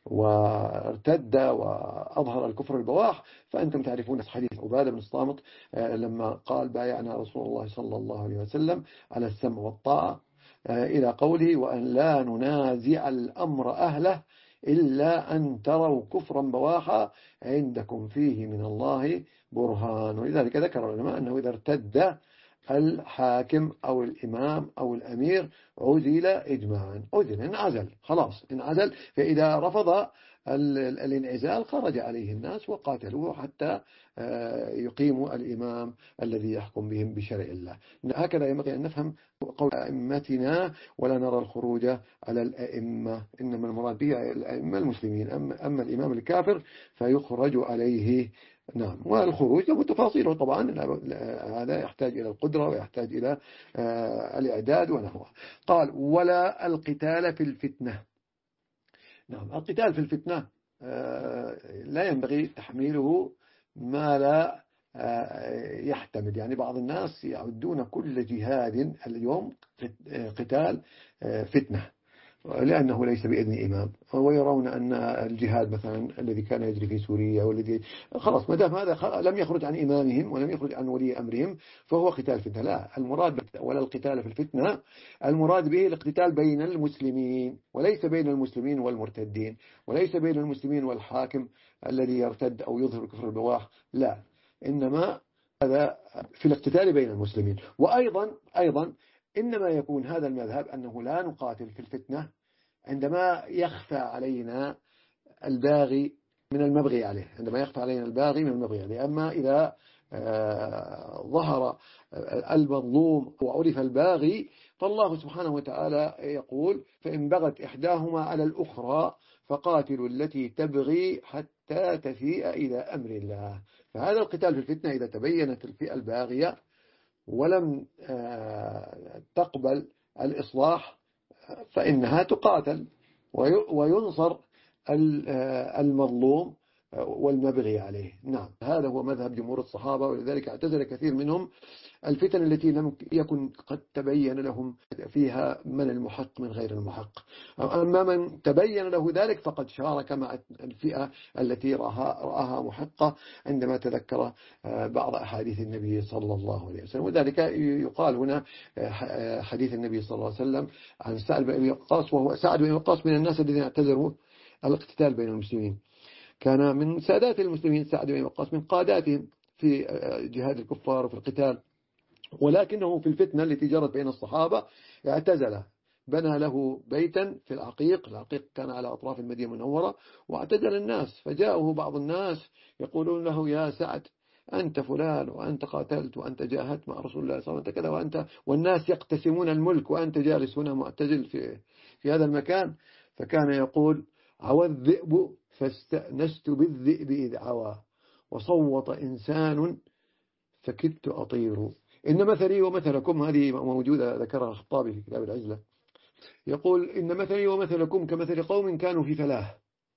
وارتد وأظهر الكفر البواح فأنتم تعرفون حديث عبادة بن الصامت لما قال بايعنا رسول الله صلى الله عليه وسلم على السمع والطاعة إلى قوله وأن لا ننازع الأمر أهله إلا أن تروا كفرا بواحا عندكم فيه من الله برهان. ولذلك ذكر العلماء أنه إذا ارتد الحاكم أو الإمام أو الأمير عزل إجماعا، عزل انعزل خلاص انعزل، فإذا رفض الانعزال خرج عليه الناس وقاتلوه حتى يقيموا الإمام الذي يحكم بهم بشرع الله. هكذا ينبغي أن نفهم قول أئمتنا ولا نرى الخروج على الأئمة، إنما المراد به الأئمة المسلمين، أما, أما الإمام الكافر فيخرج عليه. نعم. والخروج له تفاصيله طبعا، هذا يحتاج إلى القدرة ويحتاج إلى الإعداد ونحوه. قال ولا القتال في الفتنة. نعم، القتال في الفتنة لا ينبغي تحميله ما لا يحتمل. يعني بعض الناس يعدون كل جهاد اليوم قتال فتنة لأنه ليس بإذن إمام، ويرون أن الجهاد مثلا الذي كان يجري في سوريا والذي خلاص ما دام هذا لم يخرج عن إمامهم ولم يخرج عن ولي أمرهم فهو قتال فتنة. لا، المراد ولا القتال في الفتنة المراد به الاقتتال بين المسلمين، وليس بين المسلمين والمرتدين، وليس بين المسلمين والحاكم الذي يرتد أو يظهر كفر البواح، لا، إنما هذا في الاقتتال بين المسلمين. وأيضا أيضا إنما يكون هذا المذهب أنه لا نقاتل في الفتنة عندما يخفى علينا الباغي من المبغي عليه، عندما يخفى علينا الباغي من المبغي عليه. أما إذا ظهر المظلوم وعرف الباغي فالله سبحانه وتعالى يقول فإن بغت إحداهما على الأخرى فقاتلوا التي تبغي حتى تفيء إلى أمر الله. فهذا القتال في الفتنة إذا تبينت الفئة الباغية ولم تقبل الإصلاح فإنها تقاتل وينصر المظلوم والمبغي عليه. نعم، هذا هو مذهب جمهور الصحابة، ولذلك اعتزل كثير منهم الفتن التي لم يكن قد تبين لهم فيها من المحق من غير المحق. أما من تبين له ذلك فقد شارك مع الفئة التي رآها, رآها محقة عندما تذكر بعض أحاديث النبي صلى الله عليه وسلم. وذلك يقال هنا حديث النبي صلى الله عليه وسلم عن سعد بن وقاص، وهو سعد بن وقاص من الناس الذين اعتذروا الاقتتال بين المسلمين، كان من سادات المسلمين سعد بن وقاص، من قاداتهم في جهاد الكفار وفي القتال، ولكنه في الفتنة التي جرت بين الصحابة اعتزل، بنى له بيتا في العقيق، العقيق كان على أطراف المدينة المنورة، واعتزل الناس. فجاءه بعض الناس يقولون له يا سعد أنت فلان وأنت قاتلت وأنت جاهدت مع رسول الله صلى الله عليه وسلم كذا، وأنت والناس يقتسمون الملك وأنت جالس هنا معتزل في في هذا المكان. فكان يقول عوى الذئب فاستأنست بالذئب إذ عوى، وصوت إنسان فكدت أطير، إن مثلي ومثلكم، هذه موجودة ذكرها الخطابي في كتاب العزلة، يقول إن مثلي ومثلكم كمثل قوم كانوا في فلاة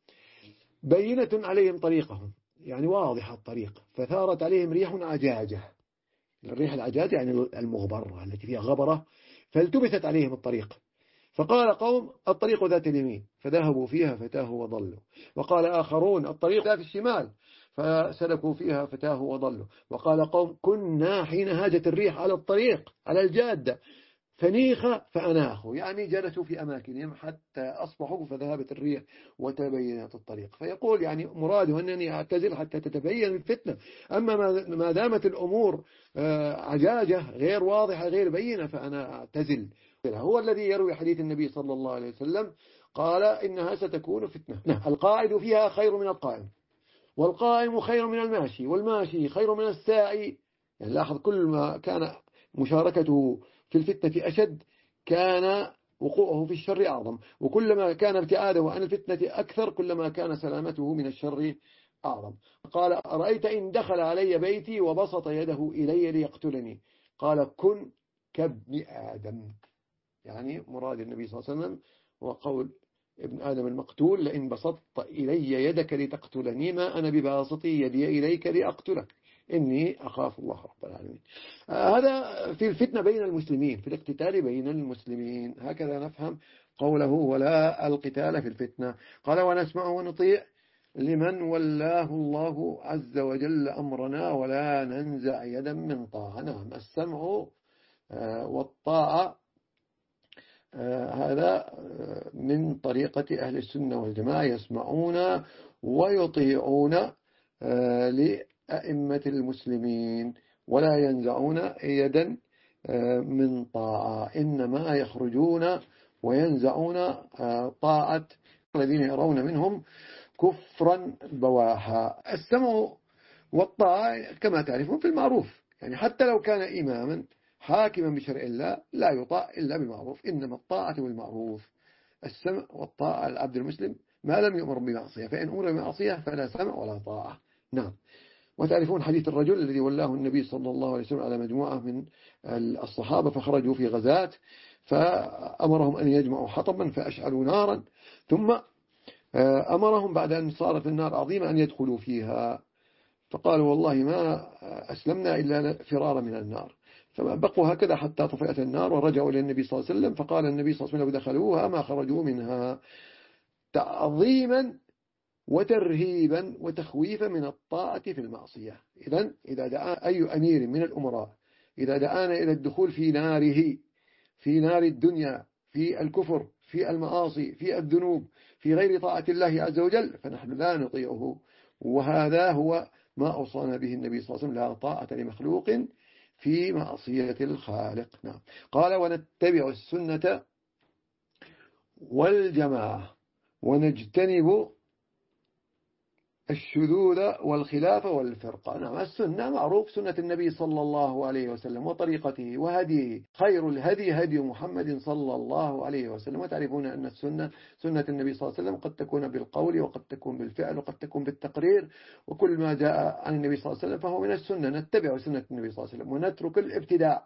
بينة عليهم طريقهم، يعني واضحة الطريق، فثارت عليهم ريح عجاجة. الريح العجاجة يعني المغبرة التي فيها غبرة، فالتبست عليهم الطريق، فقال قوم الطريق ذات اليمين فذهبوا فيها فتاهوا وضلوا، وقال آخرون الطريق ذات الشمال فسلكوا فيها فتاهوا وضلوا، وقال قوم كنا حين هاجت الريح على الطريق على الجادة فنيخ فأناخوا، يعني جلسوا في أماكنهم حتى أصبحوا فذهبت الريح وتبينت الطريق. فيقول يعني مراده أنني أعتزل حتى تتبين الفتنة، أما ما دامت الأمور عجاجة غير واضحة غير بينة فأنا أعتزل. هو الذي يروي حديث النبي صلى الله عليه وسلم قال إنها ستكون فتنة، القاعد فيها خير من القائم، والقائم خير من الماشي، والماشي خير من الساعي. يعني لاحظ كل ما كان مشاركته في الفتنة أشد كان وقوعه في الشر أعظم، وكلما كان ابتعاده عن الفتنة أكثر كلما كان سلامته من الشر أعظم. قال أرأيت إن دخل علي بيتي وبسط يده إلي ليقتلني، قال كن كابن آدم. يعني مراد النبي صلى الله عليه وسلم وقول ابن آدم المقتول لئن بسطت إلي يدك لتقتلني ما أنا بباسط يدي إليك لأقتلك إني أخاف الله رب العالمين. هذا في الفتنة بين المسلمين، في الاقتتال بين المسلمين، هكذا نفهم قوله ولا القتال في الفتنة. قال ونسمع ونطيع لمن ولاه الله عز وجل أمرنا ولا ننزع يدا من طاعة. نعم، السمع والطاعة هذا من طريقة أهل السنة والجماعة، يسمعون ويطيعون لأئمة المسلمين ولا ينزعون يدا من طاعة، إنما يخرجون وينزعون طاعة الذين يرون منهم كفرا بواحا. السمع والطاعة كما تعرفون في المعروف، يعني حتى لو كان إماما حاكما بشرع الله لا يطاع إلا بالمعروف، إنما الطاعة بالمعروف. السمع والطاعة العبد المسلم ما لم يؤمر بمعصية، فإن أمر بمعصية فلا سمع ولا طاعة. نعم. وتعرفون حديث الرجل الذي ولاه النبي صلى الله عليه وسلم على مجموعة من الصحابة فخرجوا في غزاة فأمرهم أن يجمعوا حطبا فأشعلوا نارا، ثم أمرهم بعد أن صارت النار عظيمة أن يدخلوا فيها، فقالوا والله ما أسلمنا إلا فرارا من النار، فبقوا هكذا حتى طفئت النار ورجعوا إلى النبي صلى الله عليه وسلم، فقال النبي صلى الله عليه وسلم لو دخلوها ما خرجوا منها، تعظيما وترهيبا وتخويفا من الطاعة في المعصية. إذن إذا دعا أي أمير من الأمراء إذا دعانا إلى الدخول في ناره، في نار الدنيا، في الكفر، في المعاصي، في الذنوب، في غير طاعة الله عز وجل، فنحن لا نطيعه. وهذا هو ما أوصانا به النبي صلى الله عليه وسلم، لا طاعة لمخلوق في معصية الخالق. نعم. قال ونتبع السنة والجماعة ونجتنب الشذوذ والخلاف والفرقة. نعم، السنة معروف سنة النبي صلى الله عليه وسلم وطريقته وهديه، خير الهدي هدي محمد صلى الله عليه وسلم. وتعرفون أن السنة سنة النبي صلى الله عليه وسلم قد تكون بالقول وقد تكون بالفعل وقد تكون بالتقرير، وكل ما جاء عن النبي صلى الله عليه وسلم فهو من السنة. نتبع سنة النبي صلى الله عليه وسلم ونترك الابتداع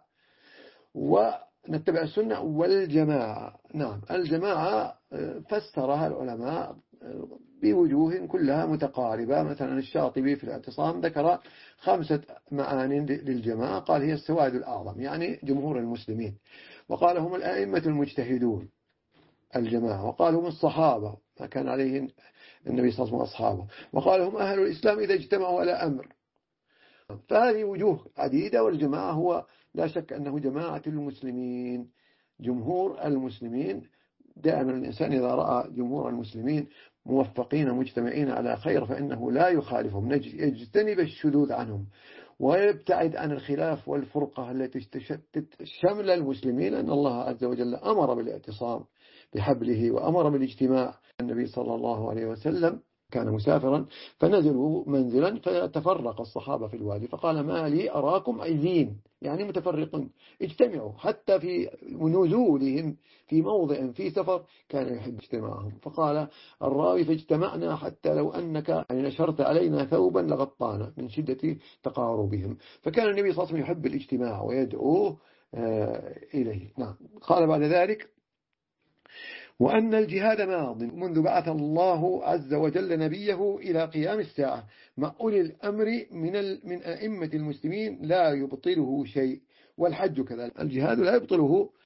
ونتبع السنة والجماعة. نعم، الجماعة فسرها العلماء بوجوه كلها متقاربة. مثلا الشاطبي في الاعتصام ذكر خمسة معاني للجماعة، قال هي السواد الأعظم يعني جمهور المسلمين، وقال هم الأئمة المجتهدون الجماعة، وقال هم الصحابة ما كان عليه النبي صلى الله عليه وسلم وأصحابه، وقال هم أهل الإسلام إذا اجتمعوا على أمر. فهذه وجوه عديدة، والجماعة هو لا شك أنه جماعة المسلمين، جمهور المسلمين. دائما الإنسان إذا رأى جمهور المسلمين موفقين مجتمعين على خير فإنه لا يخالفهم، يجتنب الشذوذ عنهم ويبتعد عن الخلاف والفرقة التي تشتت شمل المسلمين، أن الله عز وجل أمر بالاعتصام بحبله وأمر بالاجتماع. النبي صلى الله عليه وسلم كان مسافرا فنزلوا منزلا فتفرق الصحابة في الوادي، فقال ما لي أراكم عزين يعني متفرقين، اجتمعوا. حتى في نزولهم في موضع في سفر كان يحب اجتماعهم، فقال الراوي فاجتمعنا حتى لو أنك يعني نشرت علينا ثوبا لغطانا من شدة تقاربهم. فكان النبي صلى الله عليه وسلم يحب الاجتماع ويدعوه إليه. نعم. قال بعد ذلك وأن الجهاد ماض منذ بعث الله عز وجل نبيه إلى قيام الساعة مع أولي الأمر من من أئمة المسلمين لا يبطله شيء، والحج كذلك الجهاد لا يبطله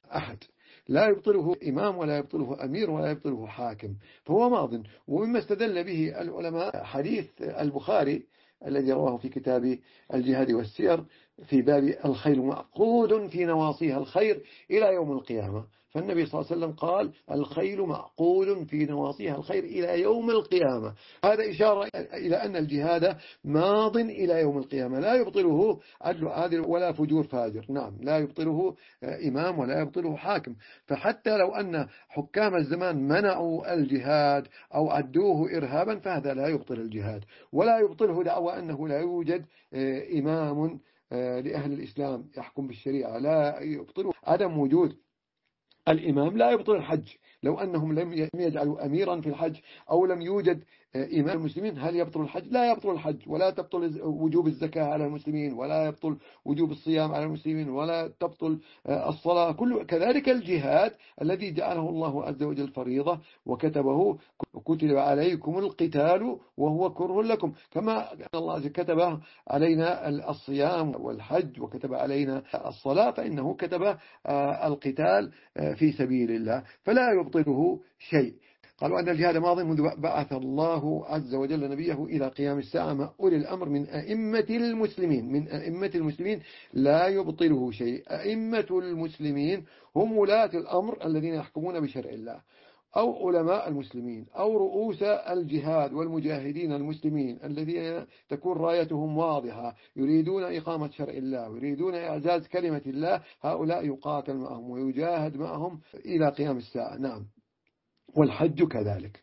أحد، لا يبطله إمام ولا يبطله أمير ولا يبطله حاكم، فهو ماض. ومما استدل به العلماء حديث البخاري الذي رواه في كتاب الجهاد والسير في باب الخيل معقود في نواصيها الخير إلى يوم القيامة. فالنبي صلى الله عليه وسلم قال الخيل معقود في نواصيها الخير إلى يوم القيامة. هذا إشارة إلى أن الجهاد ماض إلى يوم القيامة، لا يبطله عدل عادل ولا فجور فاجر. نعم، لا يبطله إمام ولا يبطله حاكم. فحتى لو أن حكام الزمان منعوا الجهاد أو عدوه إرهابا فهذا لا يبطل الجهاد، ولا يبطله دعوى أنه لا يوجد إمام لأهل الإسلام يحكم بالشريعة. لا يبطله عدم وجود الإمام، لا يبطل الحج. لو أنهم لم يجعلوا أميرا في الحج أو لم يوجد إمام المسلمين هل يبطل الحج؟ لا يبطل الحج، ولا تبطل وجوب الزكاة على المسلمين، ولا يبطل وجوب الصيام على المسلمين، ولا تبطل الصلاة. كل كذلك الجهاد الذي جعله الله عز وجل فريضة وكتبه كتب عليكم القتال وهو كره لكم، كما أن الله كتب علينا الصيام والحج وكتب علينا الصلاة فإنه كتب القتال في سبيل الله، فلا يبطله شيء. قالوا أن الجهاد ماضي منذ بعث الله عز وجل نبيه إلى قيام الساعة مع أولي الأمر من أئمة المسلمين من أئمة المسلمين لا يبطله شيء. أئمة المسلمين هم ولاة الأمر الذين يحكمون بشرع الله، أو علماء المسلمين، أو رؤوس الجهاد والمجاهدين المسلمين الذين تكون رايتهم واضحة يريدون إقامة شرع الله ويريدون إعزاز كلمة الله، هؤلاء يقاتل معهم ويجاهد معهم إلى قيام الساعة. نعم، والحج كذلك.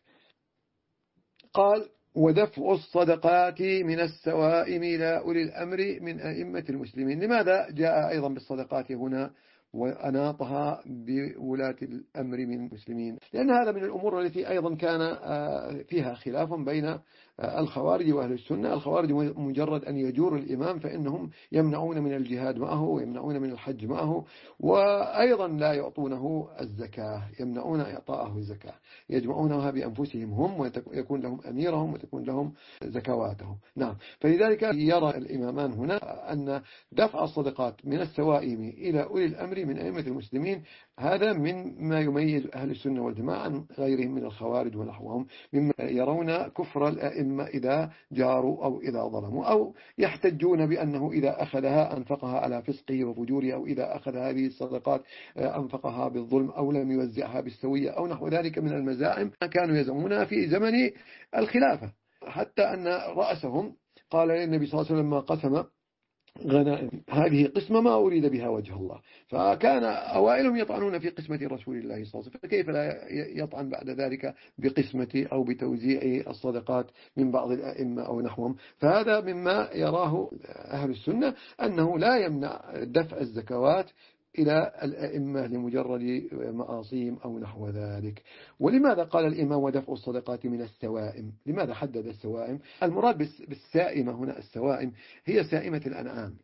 قال ودفع الصدقات من السوائم إلى أولي الأمر من أئمة المسلمين. لماذا جاء أيضا بالصدقات هنا وأناطها بولاة الأمر من المسلمين؟ لأن هذا من الأمور التي أيضا كان فيها خلاف بين الخوارج وأهل السنة. الخوارج مجرد أن يجور الإمام فإنهم يمنعون من الجهاد معه ويمنعون من الحج معه، وأيضا لا يعطونه الزكاة، يمنعون إعطاءه الزكاة، يجمعونها بأنفسهم هم ويكون لهم أميرهم وتكون لهم زكواتهم. نعم، فلذلك يرى الإمامان هنا أن دفع الصدقات من السوائم إلى أولي الأمر من أئمة المسلمين هذا من ما يميز أهل السنة والجماعة عن غيرهم من الخوارج ونحوهم، مما يرون كفر الأئمة إذا جاروا أو إذا ظلموا، أو يحتجون بأنه إذا أخذها أنفقها على فسقه وفجوره، أو إذا أخذ هذه الصدقات أنفقها بالظلم أو لم يوزعها بالسوية أو نحو ذلك من المزاعم كانوا يزعمونها في زمن الخلافة. حتى أن رأسهم قال للنبي صلى الله عليه وسلم ما قسم غنائم هذه قسمة ما أريد بها وجه الله، فكان أوائلهم يطعنون في قسمة رسول الله صلى الله عليه وسلم، فكيف لا يطعن بعد ذلك بقسمة أو بتوزيع الصدقات من بعض الأئمة أو نحوهم؟ فهذا مما يراه أهل السنة أنه لا يمنع دفع الزكوات إلى الأئمة لمجرد معاصيهم أو نحو ذلك. ولماذا قال الإمام ودفع الصدقات من السوائم؟ لماذا حدد السوائم؟ المراد بالسائمة هنا السوائم هي سائمة الأنعام،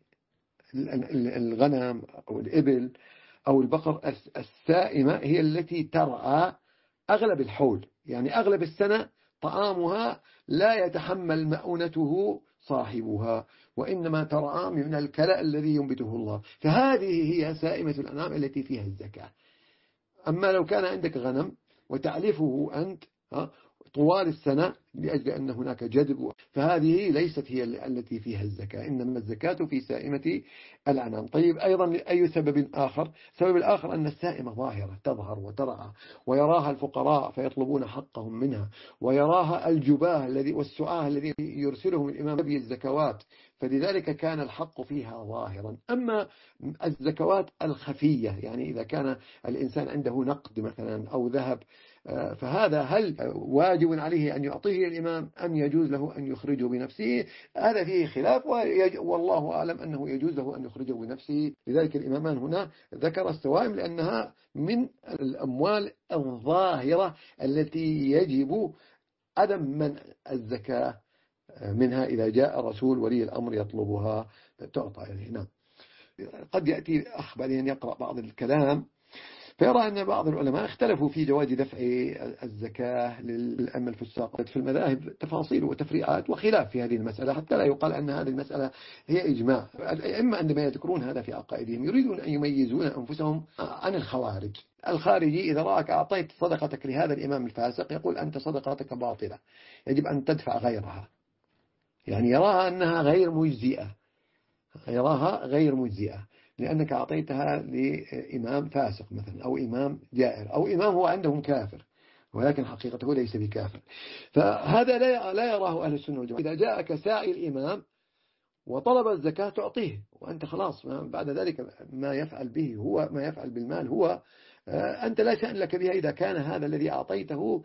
الغنم أو الإبل أو البقر. السائمة هي التي ترعى أغلب الحول، يعني أغلب السنة طعامها لا يتحمل مؤونته صاحبها، وإنما ترعى من الكلأ الذي ينبته الله، فهذه هي سائمة الأنعام التي فيها الزكاة. أما لو كان عندك غنم وتعلفه أنت طوال السنة لأجل أن هناك جدب، فهذه ليست هي التي فيها الزكاة، إنما الزكاة في سائمة الأنعام. طيب، أيضا أي سبب آخر؟ سبب الآخر أن السائمة ظاهرة تظهر وترعى ويراها الفقراء فيطلبون حقهم منها، ويراها الجباه الذي والسعاه الذي يرسلهم الإمام بالزكوات، فلذلك كان الحق فيها ظاهرا. أما الزكوات الخفية، يعني إذا كان الإنسان عنده نقد مثلا أو ذهب، فهذا هل واجب عليه أن يعطيه الإمام أم يجوز له أن يخرجه بنفسه؟ هذا فيه خلاف، والله أعلم أنه يجوز له أن يخرجه بنفسه. لذلك الإمامان هنا ذكر السوائم لأنها من الأموال الظاهرة التي يجب عدم منع الزكاة منها إذا جاء رسول ولي الأمر يطلبها تعطى إليه. نعم، قد يأتي أخ بعدين يقرأ بعض الكلام فيرى أن بعض العلماء اختلفوا في جواز دفع الزكاة للأئمة الفساق. في المذاهب تفاصيل وتفريعات وخلاف في هذه المسألة، حتى لا يقال أن هذه المسألة هي إجماع. الأئمة عندما يذكرون هذا في عقائدهم يريدون أن يميزون أنفسهم عن الخوارج. الخارجي إذا رأك أعطيت صدقتك لهذا الإمام الفاسق يقول أنت صدقتك باطلة، يجب أن تدفع غيرها، يعني يراها أنها غير مجزئة، يراها غير مجزئة لأنك أعطيتها لإمام فاسق مثلا، أو إمام جائر، أو إمام هو عندهم كافر ولكن حقيقته ليس بكافر. فهذا لا لا يراه أهل السنة والجماعة. إذا جاءك سائل الإمام وطلب الزكاة تعطيه، وأنت خلاص بعد ذلك ما يفعل به هو ما يفعل بالمال هو أنت لا شأن لك بها، إذا كان هذا الذي أعطيته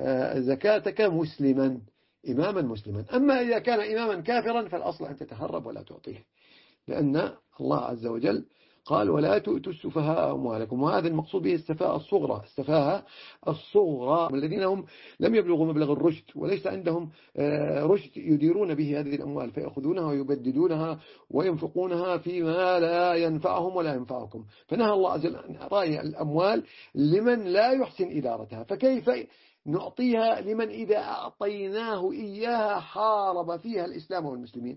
زكاتك مسلما، إماما مسلما. أما إذا كان إماما كافرا فالأصل أن تتهرب ولا تعطيه، لأن الله عز وجل قال ولا تؤتوا السفهاء أموالكم، وهذا المقصود به السفاهة الصغرى. السفاهة الصغرى الذين هم لم يبلغوا مبلغ الرشد وليس عندهم رشد يديرون به هذه الأموال، فيأخذونها ويبددونها وينفقونها فيما لا ينفعهم ولا ينفعكم. فنهى الله عز وجل عن إعطاء الأموال لمن لا يحسن إدارتها، فكيف نعطيها لمن إذا أعطيناه إياها حارب فيها الإسلام والمسلمين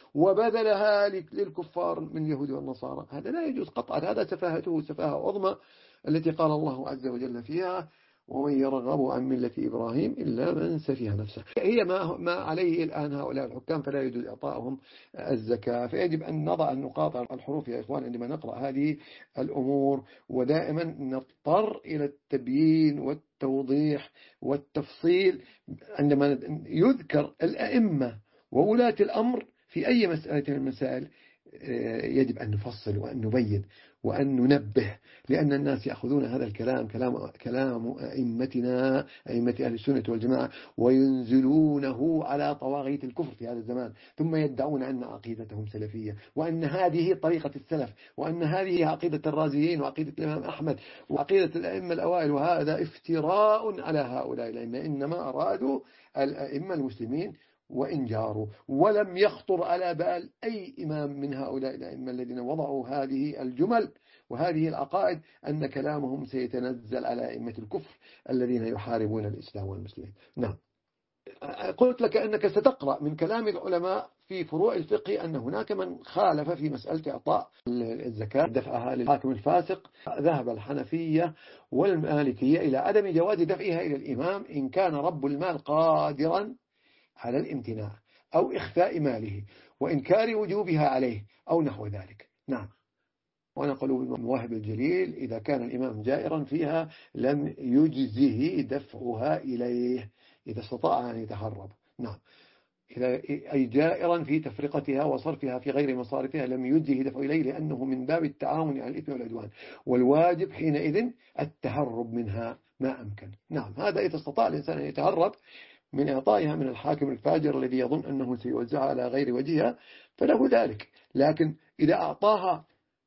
وبذلها للكفار من اليهود والنصارى؟ هذا لا يجوز قطعا، هذا سفاهته سفاهة عظمى التي قال الله عز وجل فيها ومن يرغب عن ملة إبراهيم إلا من سفيه نفسه. هي ما, ما عليه الآن هؤلاء الحكام، فلا يجوز إعطائهم الزكاة. فيجب أن نضع النقاط على الحروف يا إخوان عندما نقرأ هذه الأمور، ودائما نضطر إلى التبيين والتوضيح والتفصيل عندما يذكر الأئمة وولاة الأمر في أي مسألة من المسائل. يجب أن نفصل وأن نبين وأن ننبه، لأن الناس يأخذون هذا الكلام كلام كلام أئمتنا أئمة أهل السنة والجماعة وينزلونه على طواغيت الكفر في هذا الزمان، ثم يدعون أن عقيدتهم سلفية وأن هذه طريقة السلف وأن هذه عقيدة الرازيين وعقيدة الإمام أحمد وعقيدة الأئمة الأوائل. وهذا افتراء على هؤلاء الأئمة، إنما أرادوا الأئمة المسلمين وإن جاروا، ولم يخطر على بال أي إمام من هؤلاء الأئمة الذين وضعوا هذه الجمل وهذه العقائد أن كلامهم سيتنزل على أئمة الكفر الذين يحاربون الإسلام والمسلمين. نعم، قلت لك أنك ستقرأ من كلام العلماء في فروع الفقه أن هناك من خالف في مسألة إعطاء الزكاة دفعها للحاكم الفاسق. ذهب الحنفية والمالكية إلى عدم جواز دفعها إلى الإمام إن كان رب المال قادرا على الامتناع أو إخفاء ماله وإنكار وجوبها عليه أو نحو ذلك. نعم، ونقلوا بالمواهب الجليل إذا كان الإمام جائرا فيها لم يجزه دفعها إليه إذا استطاع أن يتهرب. نعم، إذا أي جائرا في تفرقتها وصرفها في غير مصارفها لم يجزه دفع إليه، لأنه من باب التعاون على الإثم والعدوان، والواجب حينئذ التهرب منها ما أمكن. نعم، هذا إذا استطاع الإنسان أن يتهرب من إعطائها من الحاكم الفاجر الذي يظن أنه سيوزعها على غير وجهها فله ذلك، لكن إذا أعطاها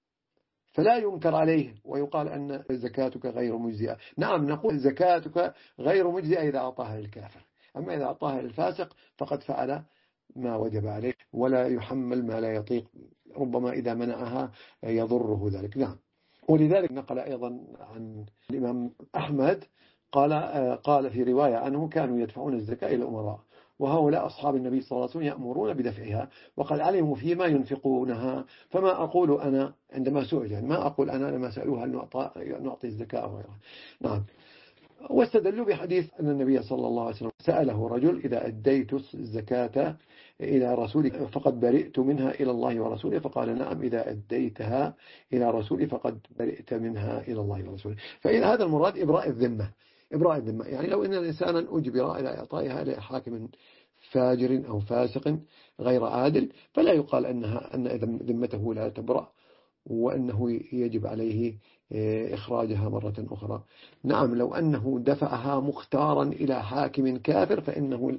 فلا ينكر عليه ويقال أن زكاتك غير مجزئة. نعم، نقول زكاتك غير مجزئة إذا أعطاها للكافر، أما إذا أعطاها للفاسق فقد فعل ما وجب عليه ولا يحمل ما لا يطيق، ربما إذا منعها يضره ذلك. نعم، ولذلك نقل أيضا عن الإمام أحمد قال قال في رواية عنه كانوا يدفعون الزكاة إلى الأمراء وهؤلاء أصحاب النبي صلى الله عليه وسلم يأمرون بدفعها وقد علموا فيما ينفقونها، فما أقول أنا عندما سئل، يعني ما أقول أنا لما سألوها أن نعطي الزكاة أو غيرها. نعم، واستدلوا بحديث أن النبي صلى الله عليه وسلم سأله رجل إذا أديت الزكاة إلى رسولك فقد برئت منها إلى الله ورسوله، فقال نعم إذا أديتها إلى رسولي فقد برئت منها إلى الله ورسوله. فإن هذا المراد إبراء الذمة، إبراء الذمة يعني لو أن الإنسان أجبر إلى إعطائها لحاكم فاجر أو فاسق غير عادل فلا يقال أنها أن ذمته لا تبرأ وأنه يجب عليه إخراجها مرة أخرى. نعم، لو أنه دفعها مختارا إلى حاكم كافر فإنه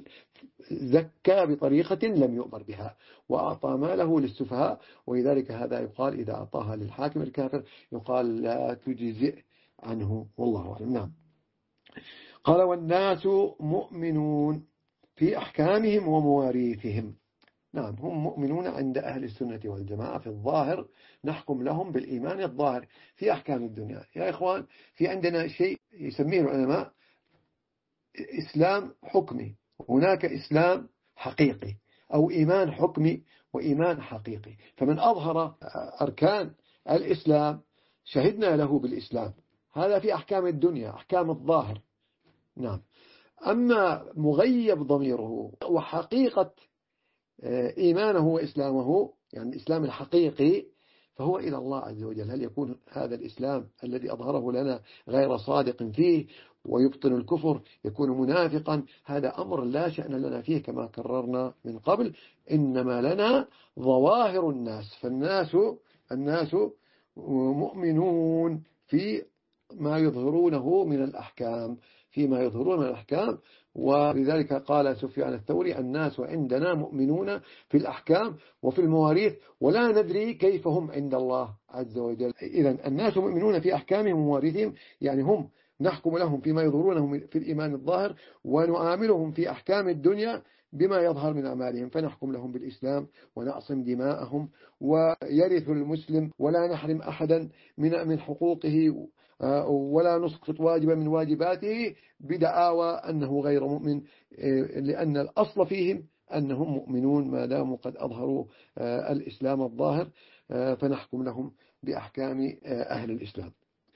زكى بطريقة لم يؤمر بها وأعطى ماله للسفهاء، ولذلك هذا يقال إذا أعطاها للحاكم الكافر يقال لا تجزئ عنه، والله أعلم. نعم، قال والناس مؤمنون في أحكامهم ومواريثهم. نعم هم مؤمنون عند أهل السنة والجماعة في الظاهر، نحكم لهم بالإيمان الظاهر في أحكام الدنيا. يا إخوان، في عندنا شيء يسميه العلماء إسلام حكمي، هناك إسلام حقيقي، أو إيمان حكمي وإيمان حقيقي. فمن أظهر أركان الإسلام شهدنا له بالإسلام، هذا في أحكام الدنيا، أحكام الظاهر. نعم. أما مغيب ضميره وحقيقة إيمانه وإسلامه، يعني الإسلام الحقيقي، فهو إلى الله عز وجل. هل يكون هذا الإسلام الذي أظهره لنا غير صادق فيه ويبطن الكفر، يكون منافقا؟ هذا أمر لا شأن لنا فيه كما كررنا من قبل. إنما لنا ظواهر الناس، فالناس الناس مؤمنون في ما يظهرونه من الأحكام، فيما يظهرون من الأحكام. ولذلك قال سفيان الثوري: الناس عندنا مؤمنون في الأحكام وفي المواريث ولا ندري كيف هم عند الله عز وجل. إذن الناس مؤمنون في أحكامهم ومواريثهم، يعني هم نحكم لهم فيما يظهرونه في الإيمان الظاهر، ونعاملهم في أحكام الدنيا بما يظهر من أعمالهم، فنحكم لهم بالإسلام ونعصم دماءهم ويرث المسلم ولا نحرم أحدا من من حقوقه ولا نسقط واجبا من واجباته بدعاوى أنه غير مؤمن، لأن الأصل فيهم أنهم مؤمنون ما داموا قد أظهروا الإسلام الظاهر، فنحكم لهم بأحكام أهل الإسلام.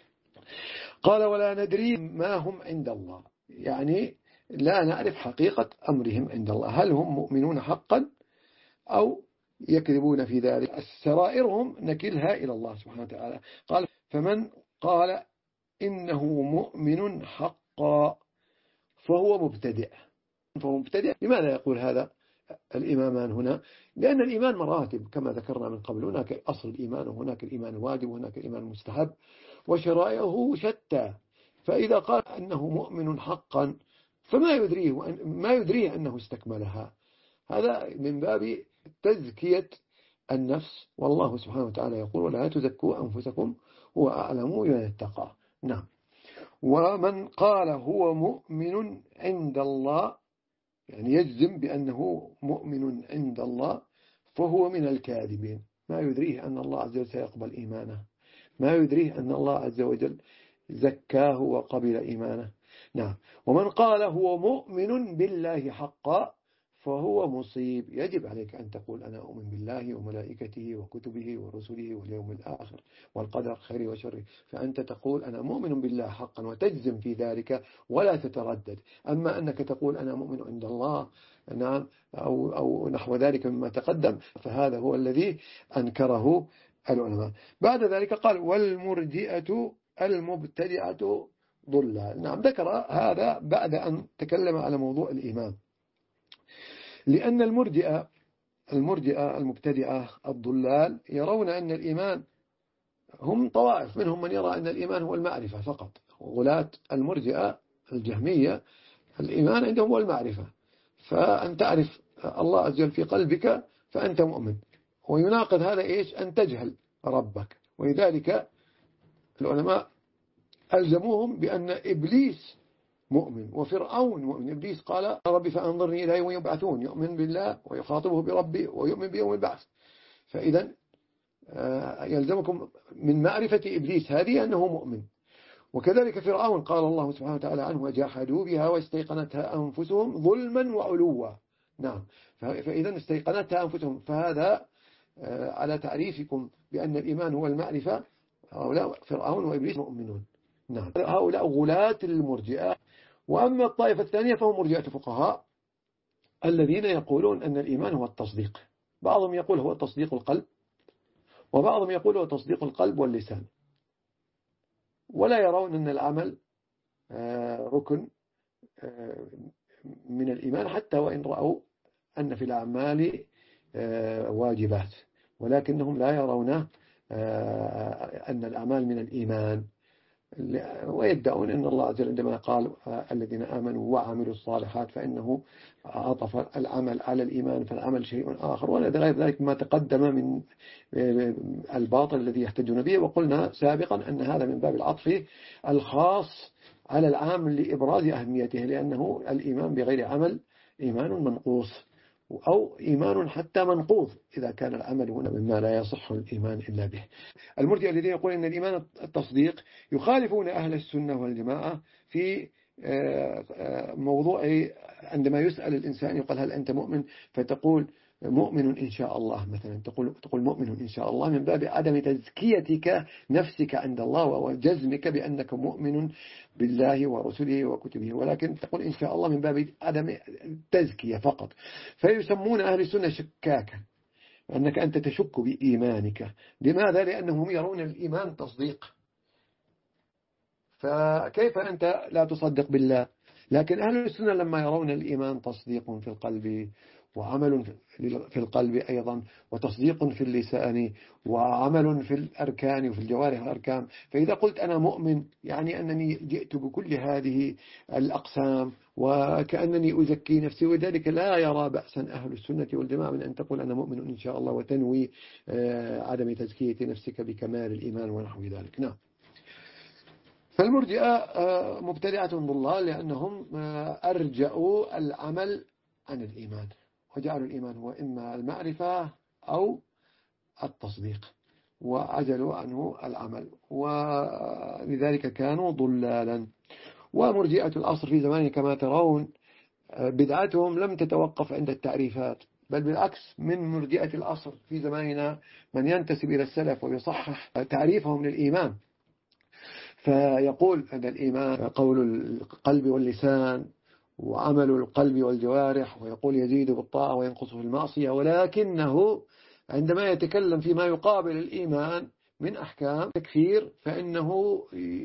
قال: ولا ندري ما هم عند الله، يعني لا نعرف حقيقة أمرهم عند الله، هل هم مؤمنون حقا أو يكذبون في ذلك. سرائرهم نكلها إلى الله سبحانه وتعالى. قال: فمن قال إنه مؤمن حقا فهو مبتدئ. فهو مبتدئ. لماذا يقول هذا الإمامان هنا؟ لأن الإيمان مراتب كما ذكرنا من قبل، هناك أصل الإيمان وهناك الإيمان الواجب وهناك الإيمان المستحب، وشرائعه شتى. فإذا قال أنه مؤمن حقا فما يدريه ما يدريه أنه استكملها، هذا من باب تزكية النفس. والله سبحانه وتعالى يقول: ولا تزكوا أنفسكم هو أعلم بمن اتقى. نعم. ومن قال هو مؤمن عند الله، يعني يجزم بأنه مؤمن عند الله، فهو من الكاذبين. ما يدريه أن الله عز وجل سيقبل إيمانه، ما يدريه أن الله عز وجل زكاه وقبل إيمانه. نعم. ومن قال هو مؤمن بالله حقا فهو مصيب. يجب عليك أن تقول: أنا أؤمن بالله وملائكته وكتبه ورسله واليوم الآخر والقدر خيره وشره. فأنت تقول: أنا مؤمن بالله حقا وتجزم في ذلك ولا تتردد. أما أنك تقول: أنا مؤمن عند الله، نعم، أو, أو نحو ذلك مما تقدم، فهذا هو الذي أنكره العلماء. بعد ذلك قال: والمرجئة المبتدعة ضلال. نعم، ذكر هذا بعد أن تكلم على موضوع الإيمان، لأن المرجئة المرجئة المبتدعة الضلال يرون أن الإيمان، هم طوائف منهم من يرى أن الإيمان هو المعرفة فقط. غلاة المرجئة الجهمية الإيمان عندهم هو المعرفة، فأن تعرف الله عز وجل في قلبك فأنت مؤمن. ويناقض هذا إيش؟ أن تجهل ربك. ولذلك العلماء ألزموهم بأن إبليس مؤمن وفرعون مؤمن. إبليس قال: ربي فأنظرني إلى يوم يبعثون، يؤمن بالله ويخاطبه بربي ويؤمن بيوم البعث. فإذا يلزمكم من معرفة إبليس هذه أنه مؤمن. وكذلك فرعون قال الله سبحانه وتعالى عنه: وجاحدوا بها واستيقنتها أنفسهم ظلما وعلوا. نعم. فإذا استيقنتها أنفسهم، فهذا على تعريفكم بأن الإيمان هو المعرفة. هؤلاء فرعون وإبليس مؤمنون. نعم. هؤلاء غلاة المرجئة. وأما الطائفة الثانية فهم مرجئة فقهاء الذين يقولون أن الإيمان هو التصديق. بعضهم يقول هو تصديق القلب، وبعضهم يقول هو تصديق القلب واللسان، ولا يرون أن العمل ركن من الإيمان، حتى وإن رأوا أن في الأعمال واجبات، ولكنهم لا يرون أن الأعمال من الإيمان. ويدعون أن الله عز وجل عندما قال: الذين آمنوا وعملوا الصالحات، فإنه عطف العمل على الإيمان، فالعمل شيء آخر، وغير ذلك ما تقدم من الباطل الذي يحتجون به. وقلنا سابقا أن هذا من باب العطف الخاص على العام لإبراز أهميته، لأنه الإيمان بغير عمل إيمان منقوص، أو إيمان حتى منقوض إذا كان العمل هنا مما لا يصح الإيمان إلا به. المرجئة الذين يقولون أن الإيمان التصديق يخالفون أهل السنة والجماعة في موضوع عندما يسأل الإنسان يقول هل أنت مؤمن، فتقول مؤمن إن شاء الله مثلا، تقول تقول مؤمن إن شاء الله من باب عدم تزكيتك نفسك عند الله وجزمك بأنك مؤمن بالله ورسله وكتبه، ولكن تقول إن شاء الله من باب عدم التزكية فقط. فيسمون أهل السنة شكاكا، أنك أنت تشك بإيمانك. لماذا؟ لأنهم يرون الإيمان تصديق، فكيف أنت لا تصدق بالله؟ لكن أهل السنة لما يرون الإيمان تصديق في القلب وعمل في القلب أيضا، وتصديق في اللسان وعمل في الأركان وفي الجوارح والأركان، فإذا قلت أنا مؤمن يعني أنني جئت بكل هذه الأقسام وكأنني أزكي نفسي، وذلك لا يرى بأسا أهل السنة والجماعة من أن تقول أنا مؤمن إن شاء الله وتنوي عدم تزكية نفسك بكمال الإيمان ونحو ذلك. نعم. فالمرجئة مبتدعة ضلال لأنهم أرجعوا العمل عن الإيمان، وجعلوا الإيمان هو إما المعرفة أو التصديق، وعجلوا عنه العمل، ولذلك كانوا ضلالا. ومرجئة العصر في زمانه كما ترون بدعتهم لم تتوقف عند التعريفات، بل بالعكس، من مرجئة العصر في زماننا من ينتسب إلى السلف ويصحح تعريفهم للإيمان، فيقول أن الإيمان قول القلب واللسان وعمل القلب والجوارح، ويقول يزيد بالطاعة وينقص في المعصية، ولكنه عندما يتكلم فيما يقابل الإيمان من أحكام تكفير فإنه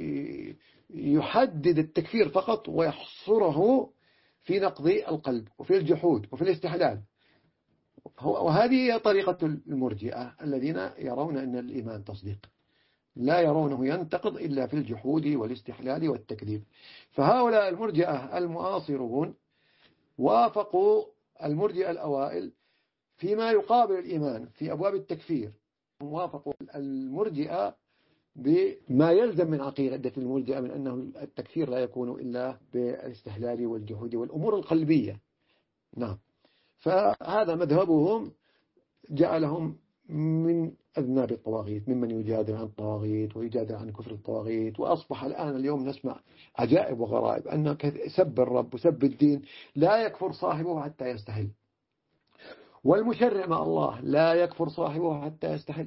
يحدد التكفير فقط ويحصره في نقض القلب وفي الجحود وفي الاستحلال. وهذه هي طريقة المرجئة الذين يرون أن الإيمان تصديق، لا يرونه ينتقض إلا في الجحود والاستحلال والتكذيب. فهؤلاء المرجئة المعاصرون وافقوا المرجئة الأوائل فيما يقابل الإيمان في أبواب التكفير، وافقوا المرجئة بما يلزم من عقيدة المرجئة من أنه التكفير لا يكون إلا بالاستحلال والجحود والأمور القلبية. نعم. فهذا مذهبهم جعلهم من أذناب الطواغيت، ممن يجادل عن الطواغيت ويجادل عن كفر الطواغيت. وأصبح الآن اليوم نسمع عجائب وغرائب، أن سب الرب وسب الدين لا يكفر صاحبه حتى يستحل، والمشرع مع الله لا يكفر صاحبه حتى يستحل.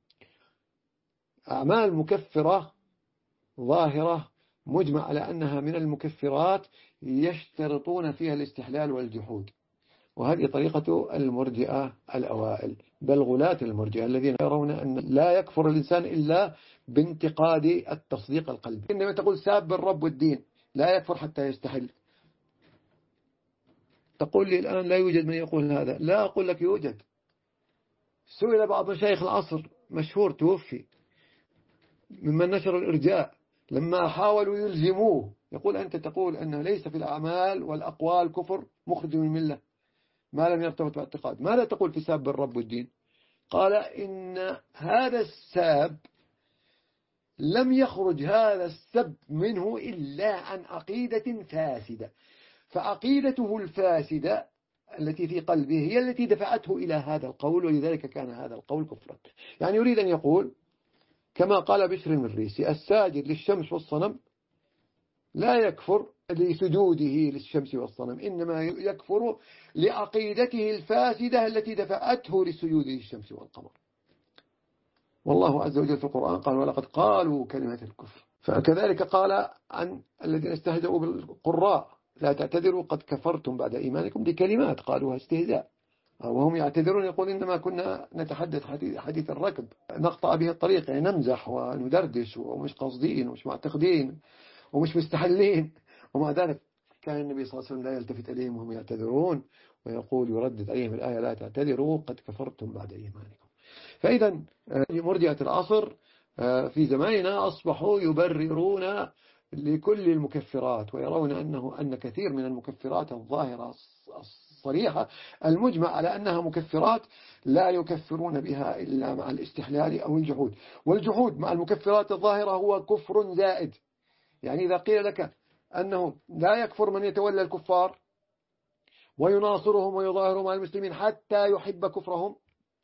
أعمال مكفرة ظاهرة مجمع على أنها من المكفرات يشترطون فيها الاستحلال والجحود، وهذه طريقة المرجئة الأوائل، بل غلاة المرجئة الذين يرون أن لا يكفر الإنسان إلا بانتقاد التصديق القلبي. إنما تقول ساب الرب والدين لا يكفر حتى يستحل، تقول لي الآن لا يوجد من يقول هذا. لا أقول لك يوجد. سئل بعض مشايخ العصر مشهور توفي ممن نشر الإرجاء لما حاولوا يلزموه، يقول أنت تقول أنه ليس في الأعمال والأقوال كفر مخرج من الملة ما لم يرتبط باعتقاد، ماذا تقول في ساب الرب والدين؟ قال إن هذا الساب لم يخرج هذا السب منه إلا عن عقيدة فاسدة، فعقيدته الفاسدة التي في قلبه هي التي دفعته إلى هذا القول، ولذلك كان هذا القول كفرا. يعني يريد أن يقول كما قال بشر المريسي الساجد للشمس والصنم لا يكفر لسجوده للشمس والصنم، إنما يكفر لعقيدته الفاسدة التي دفعته للسجود للشمس والقمر. والله عز وجل في القرآن قال ولقد قالوا كلمة الكفر. فكذلك قال عن الذين استهزأوا بالقراء لا تعتذروا قد كفرتم بعد إيمانكم، دي كلمات قالوها استهزاء، وهم يعتذرون يقول إنما كنا نتحدث حديث الركب نقطع به الطريق، يعني نمزح وندردش ومش قصدين ومش معتقدين ومش مستحلين. ومع ذلك كان النبي صلى الله عليه وسلم لا يلتفت إليهم وهم يعتذرون ويقول يردد عليهم الآية لا تعتذروا قد كفرتم بعد إيمانكم. فإذا مرجئة العصر في زماننا أصبحوا يبررون لكل المكفرات، ويرون أنه أن كثير من المكفرات الظاهرة الصريحة المجمع على أنها مكفرات لا يكفرون بها إلا مع الاستحلال أو الجحود. والجحود مع المكفرات الظاهرة هو كفر زائد. يعني إذا قيل لك أنه لا يكفر من يتولى الكفار ويناصرهم ويظاهرهم على المسلمين حتى يحب كفرهم.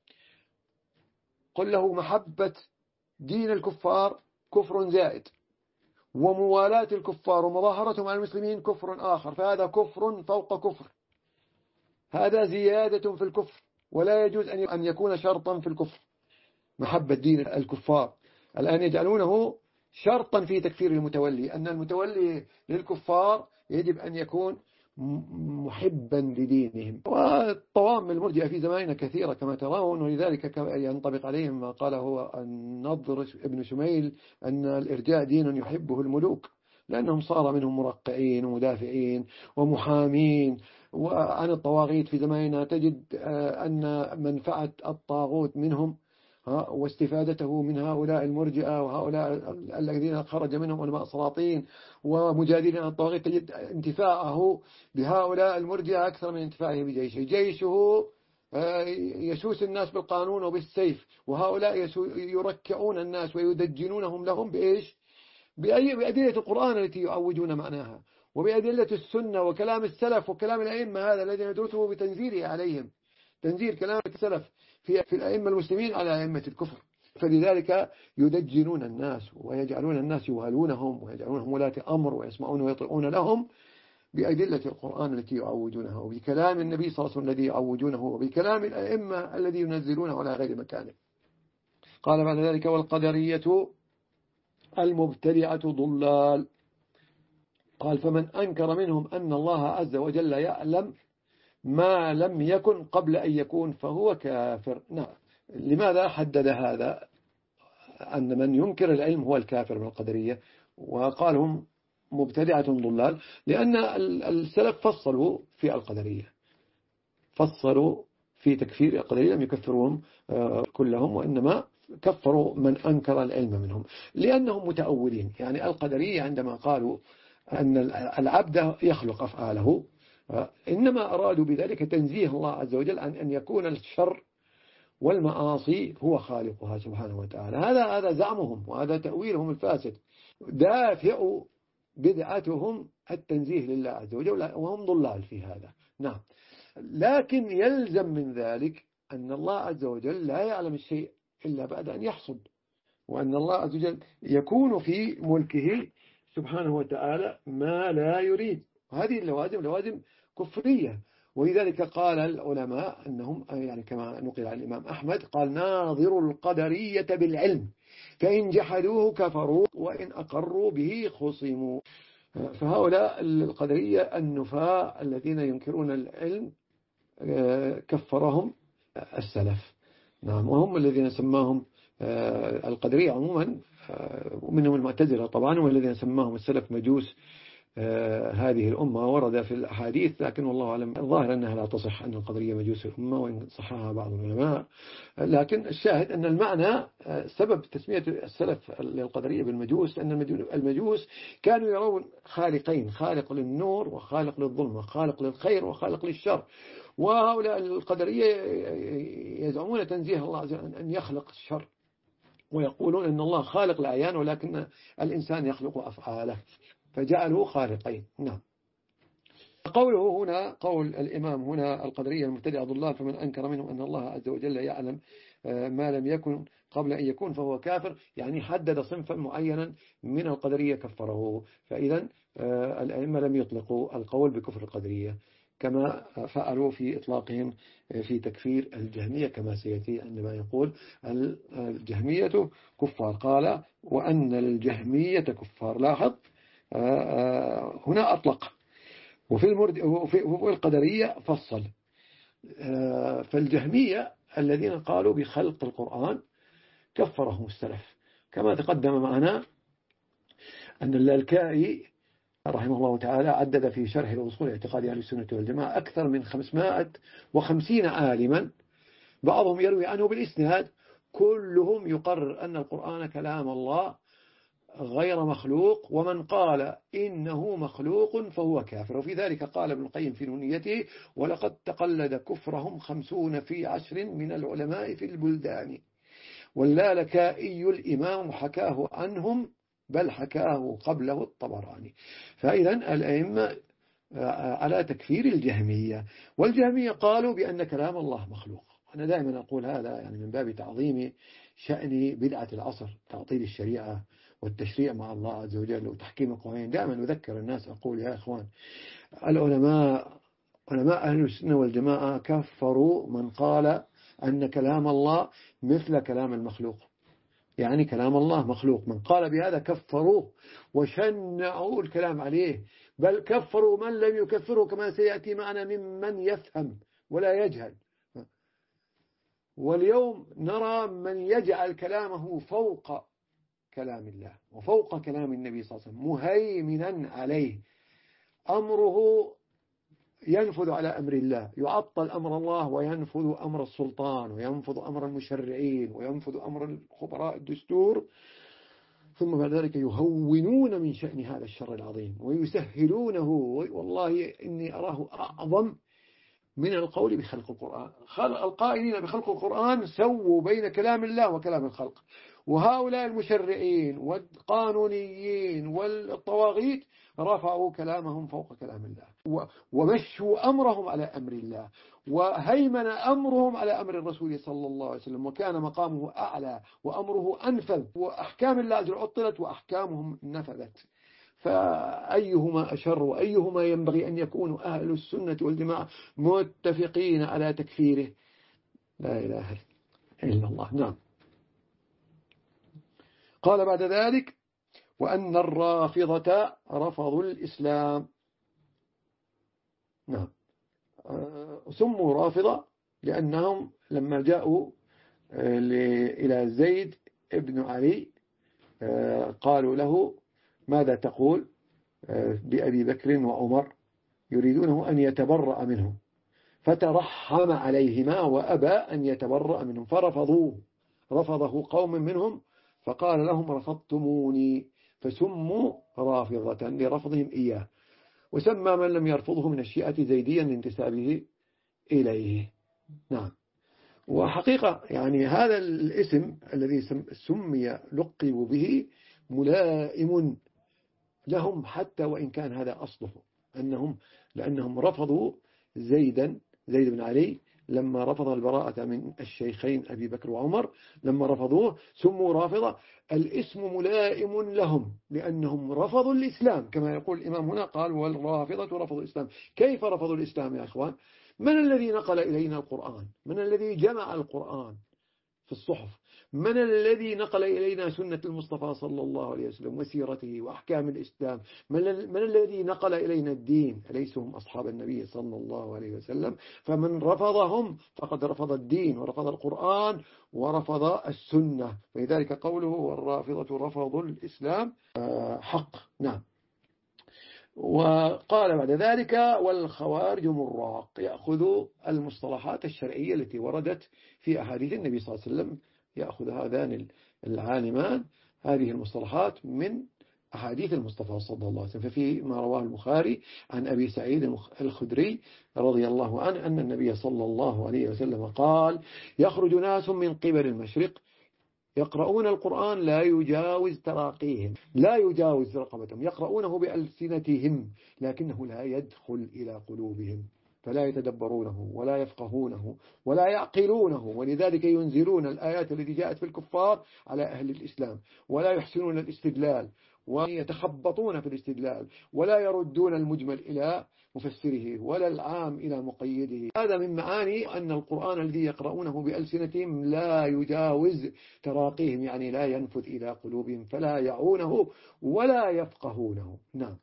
قل له محبة دين الكفار كفر زائد، وموالاة الكفار ومظاهرتهم على المسلمين كفر آخر، فهذا كفر فوق كفر، هذا زيادة في الكفر، ولا يجوز أن يكون شرطا في الكفر محبة دين الكفار. الآن يجعلونه شرطا في تكفير المتولي، أن المتولي للكفار يجب أن يكون محبا لدينهم. والطوام المرجئة في زماننا كثيرة كما ترون، ولذلك ينطبق عليهم ما قاله هو النضر ابن شميل أن الإرجاء دين يحبه الملوك، لأنهم صار منهم مرقعين ومدافعين ومحامين وعن الطواغيت في زماننا. تجد أن منفعة الطاغوت منهم واستفادته من هؤلاء المرجئة وهؤلاء الذين خرج منهم علماء سلاطين ومجادلين عن الطواغيت، تجد انتفاعه بهؤلاء المرجئة أكثر من انتفاعه بجيشه. جيشه يسوس الناس بالقانون وبالسيف، وهؤلاء يركعون الناس ويدجنونهم لهم بإيش؟ بأدلة القرآن التي يعوجون معناها، وبأدلة السنة وكلام السلف وكلام الأئمة هذا الذي ندرسه بتنزيله عليهم، تنزيل كلام السلف في في الأئمة المسلمين على أئمة الكفر. فلذلك يدجنون الناس ويجعلون الناس يوالونهم ويجعلونهم ولاة أمر ويسمعون ويطيعون لهم بأدلة القرآن التي يعوجونها، وبكلام النبي صلى الله عليه وسلم الذي يعوجونه، وبكلام الأئمة الذي ينزلونه على غير مكانه. قال بعد ذلك: والقدرية المبتدعة ضلال. قال: فمن أنكر منهم أن الله عز وجل يعلم ما لم يكن قبل أن يكون فهو كافر. نعم. لماذا حدد هذا أن من ينكر العلم هو الكافر من القدرية، وقال هم مبتدعة ضلال؟ لأن السلف فصلوا في القدرية، فصلوا في تكفير القدرية، لم يكفرهم كلهم، وإنما كفروا من أنكر العلم منهم لأنهم متأولين. يعني القدرية عندما قالوا أن العبد يخلق أفعاله، إنما أرادوا بذلك تنزيه الله عز وجل عن أن يكون الشر والمعاصي هو خالقها سبحانه وتعالى. هذا هذا زعمهم وهذا تأويلهم الفاسد. دافع بدعتهم التنزيه لله عز وجل، وهم ضلال في هذا. نعم. لكن يلزم من ذلك أن الله عز وجل لا يعلم الشيء إلا بعد أن يحصد، وأن الله عز وجل يكون في ملكه سبحانه وتعالى ما لا يريد. هذه اللوازم لوازم كفرية، ولذلك قال العلماء أنهم يعني كما نقل عن الإمام أحمد قال: ناظر القدرية بالعلم فإن جحدوه كفروا وإن أقروا به خصموا. فهؤلاء القدرية النفاة الذين ينكرون العلم كفرهم السلف. نعم. وهم الذين سماهم القدرية عموما، ومنهم المعتزلة طبعا، والذين سماهم السلف مجوس هذه الأمة. ورد في الأحاديث، لكن والله أعلم الظاهر أنها لا تصح أن القدرية مجوس الأمة، وإن صحها بعض العلماء. لكن الشاهد أن المعنى سبب تسمية السلف للقدرية بالمجوس أن المجوس كانوا يرون خالقين: خالق للنور وخالق للظلمة، خالق للخير وخالق للشر. وهؤلاء القدرية يزعمون تنزيه الله عز وجل أن يخلق الشر، ويقولون أن الله خالق الأعيان ولكن الإنسان يخلق أفعاله، فجعلوا خالقين. نعم. قوله هنا قول الإمام هنا: القدرية المبتدعة ضلال، فمن أنكر منهم أن الله عز وجل يعلم ما لم يكن قبل أن يكون فهو كافر، يعني حدد صنفا معينا من القدرية كفره. فإذا الأئمة لم يطلقوا القول بكفر القدرية كما فعلوا في إطلاقهم في تكفير الجهمية، كما سيأتي عندما يقول الجهمية كفار. قال: وأن الجهمية كفار. لاحظ هنا أطلق، وفي المرد وفي القدرية فصل. فالجهمية الذين قالوا بخلق القرآن كفرهم السلف، كما تقدم معنا أن اللالكائي رحمه الله تعالى عدد في شرح الأصول اعتقاد أهل السنة والجماعة أكثر من خمسمائة وخمسين عالما، بعضهم يروي عنه بالإسناد، كلهم يقرر أن القرآن كلام الله غير مخلوق، ومن قال إنه مخلوق فهو كافر. وفي ذلك قال ابن القيم في نونيته: ولقد تقلد كفرهم خمسون في عشر من العلماء في البلدان، واللالكائي الإمام حكاه عنهم بل حكاه قبله الطبراني. فإذا الأئمة على تكفير الجهمية. والجهمية قالوا بأن كلام الله مخلوق. أنا دائما أقول هذا يعني من باب تعظيم شأن بدعة العصر، تعطيل الشريعة والتشريع مع الله عز وجل وتحكيم القوانين. دائما أذكر الناس أقول يا إخوان، العلماء علماء أهل السنة والجماعة كفروا من قال أن كلام الله مثل كلام المخلوق، يعني كلام الله مخلوق. من قال بهذا كفروه وشنعوا الكلام عليه، بل كفروا من لم يكفره كما سيأتي معنا ممن يفهم ولا يجهل. واليوم نرى من يجعل كلامه فوق كلام الله وفوق كلام النبي صلى الله عليه وسلم، مهيمنا عليه، أمره ينفذ على أمر الله، يعطل أمر الله وينفذ أمر السلطان وينفذ أمر المشرعين وينفذ أمر خبراء الدستور، ثم بعد ذلك يهونون من شأن هذا الشر العظيم ويسهلونه. والله إني أراه أعظم من القول بخلق القرآن. القائلين بخلق القرآن سووا بين كلام الله وكلام الخلق، وهؤلاء المشرعين والقانونيين والطواغيت رفعوا كلامهم فوق كلام الله ومشوا أمرهم على أمر الله، وهيمن أمرهم على أمر الرسول صلى الله عليه وسلم، وكان مقامه أعلى وأمره أنفذ، وأحكام الله عز وجل عطلت وأحكامهم نفذت. فأيهما أشر وأيهما ينبغي أن يكونوا أهل السنة والجماعة متفقين على تكفيره؟ لا إله إلا الله. نعم. قال بعد ذلك: وأن الرافضة رفضوا الإسلام. نعم، سموا رافضة لأنهم لما جاءوا إلى زيد ابن علي قالوا له: ماذا تقول بأبي بكر وعمر؟ يريدونه أن يتبرأ منهم، فترحم عليهما وأبى أن يتبرأ منهم فرفضوه، رفضه قوم منهم، فقال لهم: رفضتموني، فسموا رافضة لرفضهم إياه. وسمى من لم يرفضه من الشيعة زيديا لانتسابه إليه. نعم. وحقيقة يعني هذا الاسم الذي سمي لقبوا به ملائم لهم، حتى وإن كان هذا أصله، أنهم لأنهم رفضوا زيدا زيد بن علي لما رفض البراءة من الشيخين أبي بكر وعمر، لما رفضوه سموا رافضة. الاسم ملائم لهم لأنهم رفضوا الإسلام، كما يقول الإمام هنا قال: والرافضة رفضوا الإسلام. كيف رفضوا الإسلام يا إخوان؟ من الذي نقل إلينا القرآن؟ من الذي جمع القرآن في الصحف؟ من الذي نقل إلينا سنة المصطفى صلى الله عليه وسلم وسيرته وأحكام الإسلام؟ من, من الذي نقل إلينا الدين؟ أليس هم أصحاب النبي صلى الله عليه وسلم؟ فمن رفضهم فقد رفض الدين ورفض القرآن ورفض السنة. فلذلك قوله: والرافضة رفضوا الإسلام حق. نعم. وقال بعد ذلك: والخوارج مراق، يأخذ المصطلحات الشرعية التي وردت في أحاديث النبي صلى الله عليه وسلم، يأخذ هذان العالمان هذه المصطلحات من أحاديث المصطفى صلى الله عليه وسلم. ففي ما رواه البخاري عن أبي سعيد الخدري رضي الله عنه أن النبي صلى الله عليه وسلم قال: يخرج ناس من قبل المشرق يقرؤون القرآن لا يجاوز تراقيهم، لا يجاوز رقبتهم، يقرؤونه بألسنتهم لكنه لا يدخل إلى قلوبهم، فلا يتدبرونه ولا يفقهونه ولا يعقلونه، ولذلك ينزلون الآيات التي جاءت في الكفار على أهل الإسلام، ولا يحسنون الاستدلال ويتخبطون في الاستدلال، ولا يردون المجمل إلى مفسره ولا العام إلى مقيده. هذا من معاني أن القرآن الذي يقرؤونه بألسنتهم لا يجاوز تراقيهم، يعني لا ينفذ إلى قلوبهم، فلا يعونه ولا يفقهونه. نعم.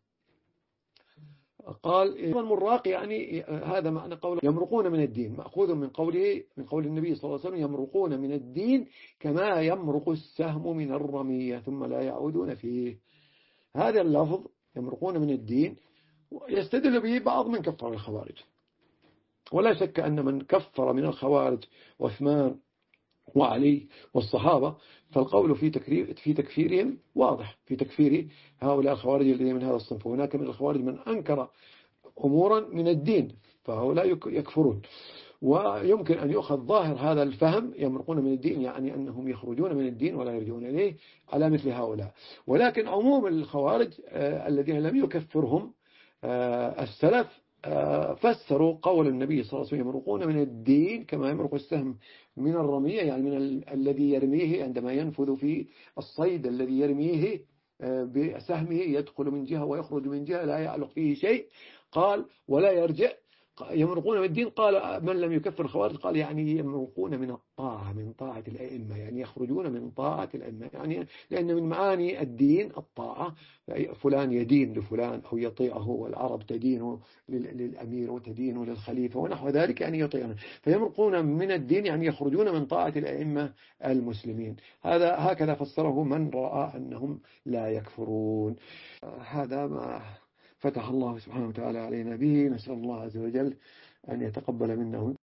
قال المراق يعني هذا معنى قوله يمرقون من الدين، مأخوذ من قوله من قول النبي صلى الله عليه وسلم: يمرقون من الدين كما يمرق السهم من الرمية ثم لا يعودون فيه. هذا اللفظ يمرقون من الدين يستدل به بعض من كفر الخوارج، ولا شك أن من كفر من الخوارج عثمان وعلي والصحابة فالقول في تكفير في تكفيرهم واضح، في تكفير هؤلاء الخوارج الذين من هذا الصنف. وهناك من الخوارج من أنكر أمورا من الدين فهؤلاء يكفرون. ويمكن أن يؤخذ ظاهر هذا الفهم يمرقون من الدين يعني أنهم يخرجون من الدين ولا يرجعون إليه على مثل هؤلاء. ولكن عموم الخوارج الذين لم يكفرهم السلف فسروا قول النبي صلى الله عليه وسلم يمرقون من الدين كما يمرق السهم من الرمية، يعني من ال الذي يرميه عندما ينفذ في الصيد الذي يرميه بسهمه يدخل من جهة ويخرج من جهة لا يعلق فيه شيء. قال ولا يرجع يمرقون من الدين، قال من لم يكفر الخوارج قال يعني يمرقون من الطاعة، من طاعة الأئمة، يعني يخرجون من طاعة الأئمة، يعني لأن من معاني الدين الطاعة، فلان يدين لفلان أو يطيعه، والعرب تدين للأمير وتدين للخليفة ونحو ذلك، يعني يطيعون. فيمرقون من الدين يعني يخرجون من طاعة الأئمة المسلمين. هذا هكذا فسره من رأى أنهم لا يكفرون. هذا ما فتح الله سبحانه وتعالى علينا به، نسأل الله عز وجل أن يتقبل منا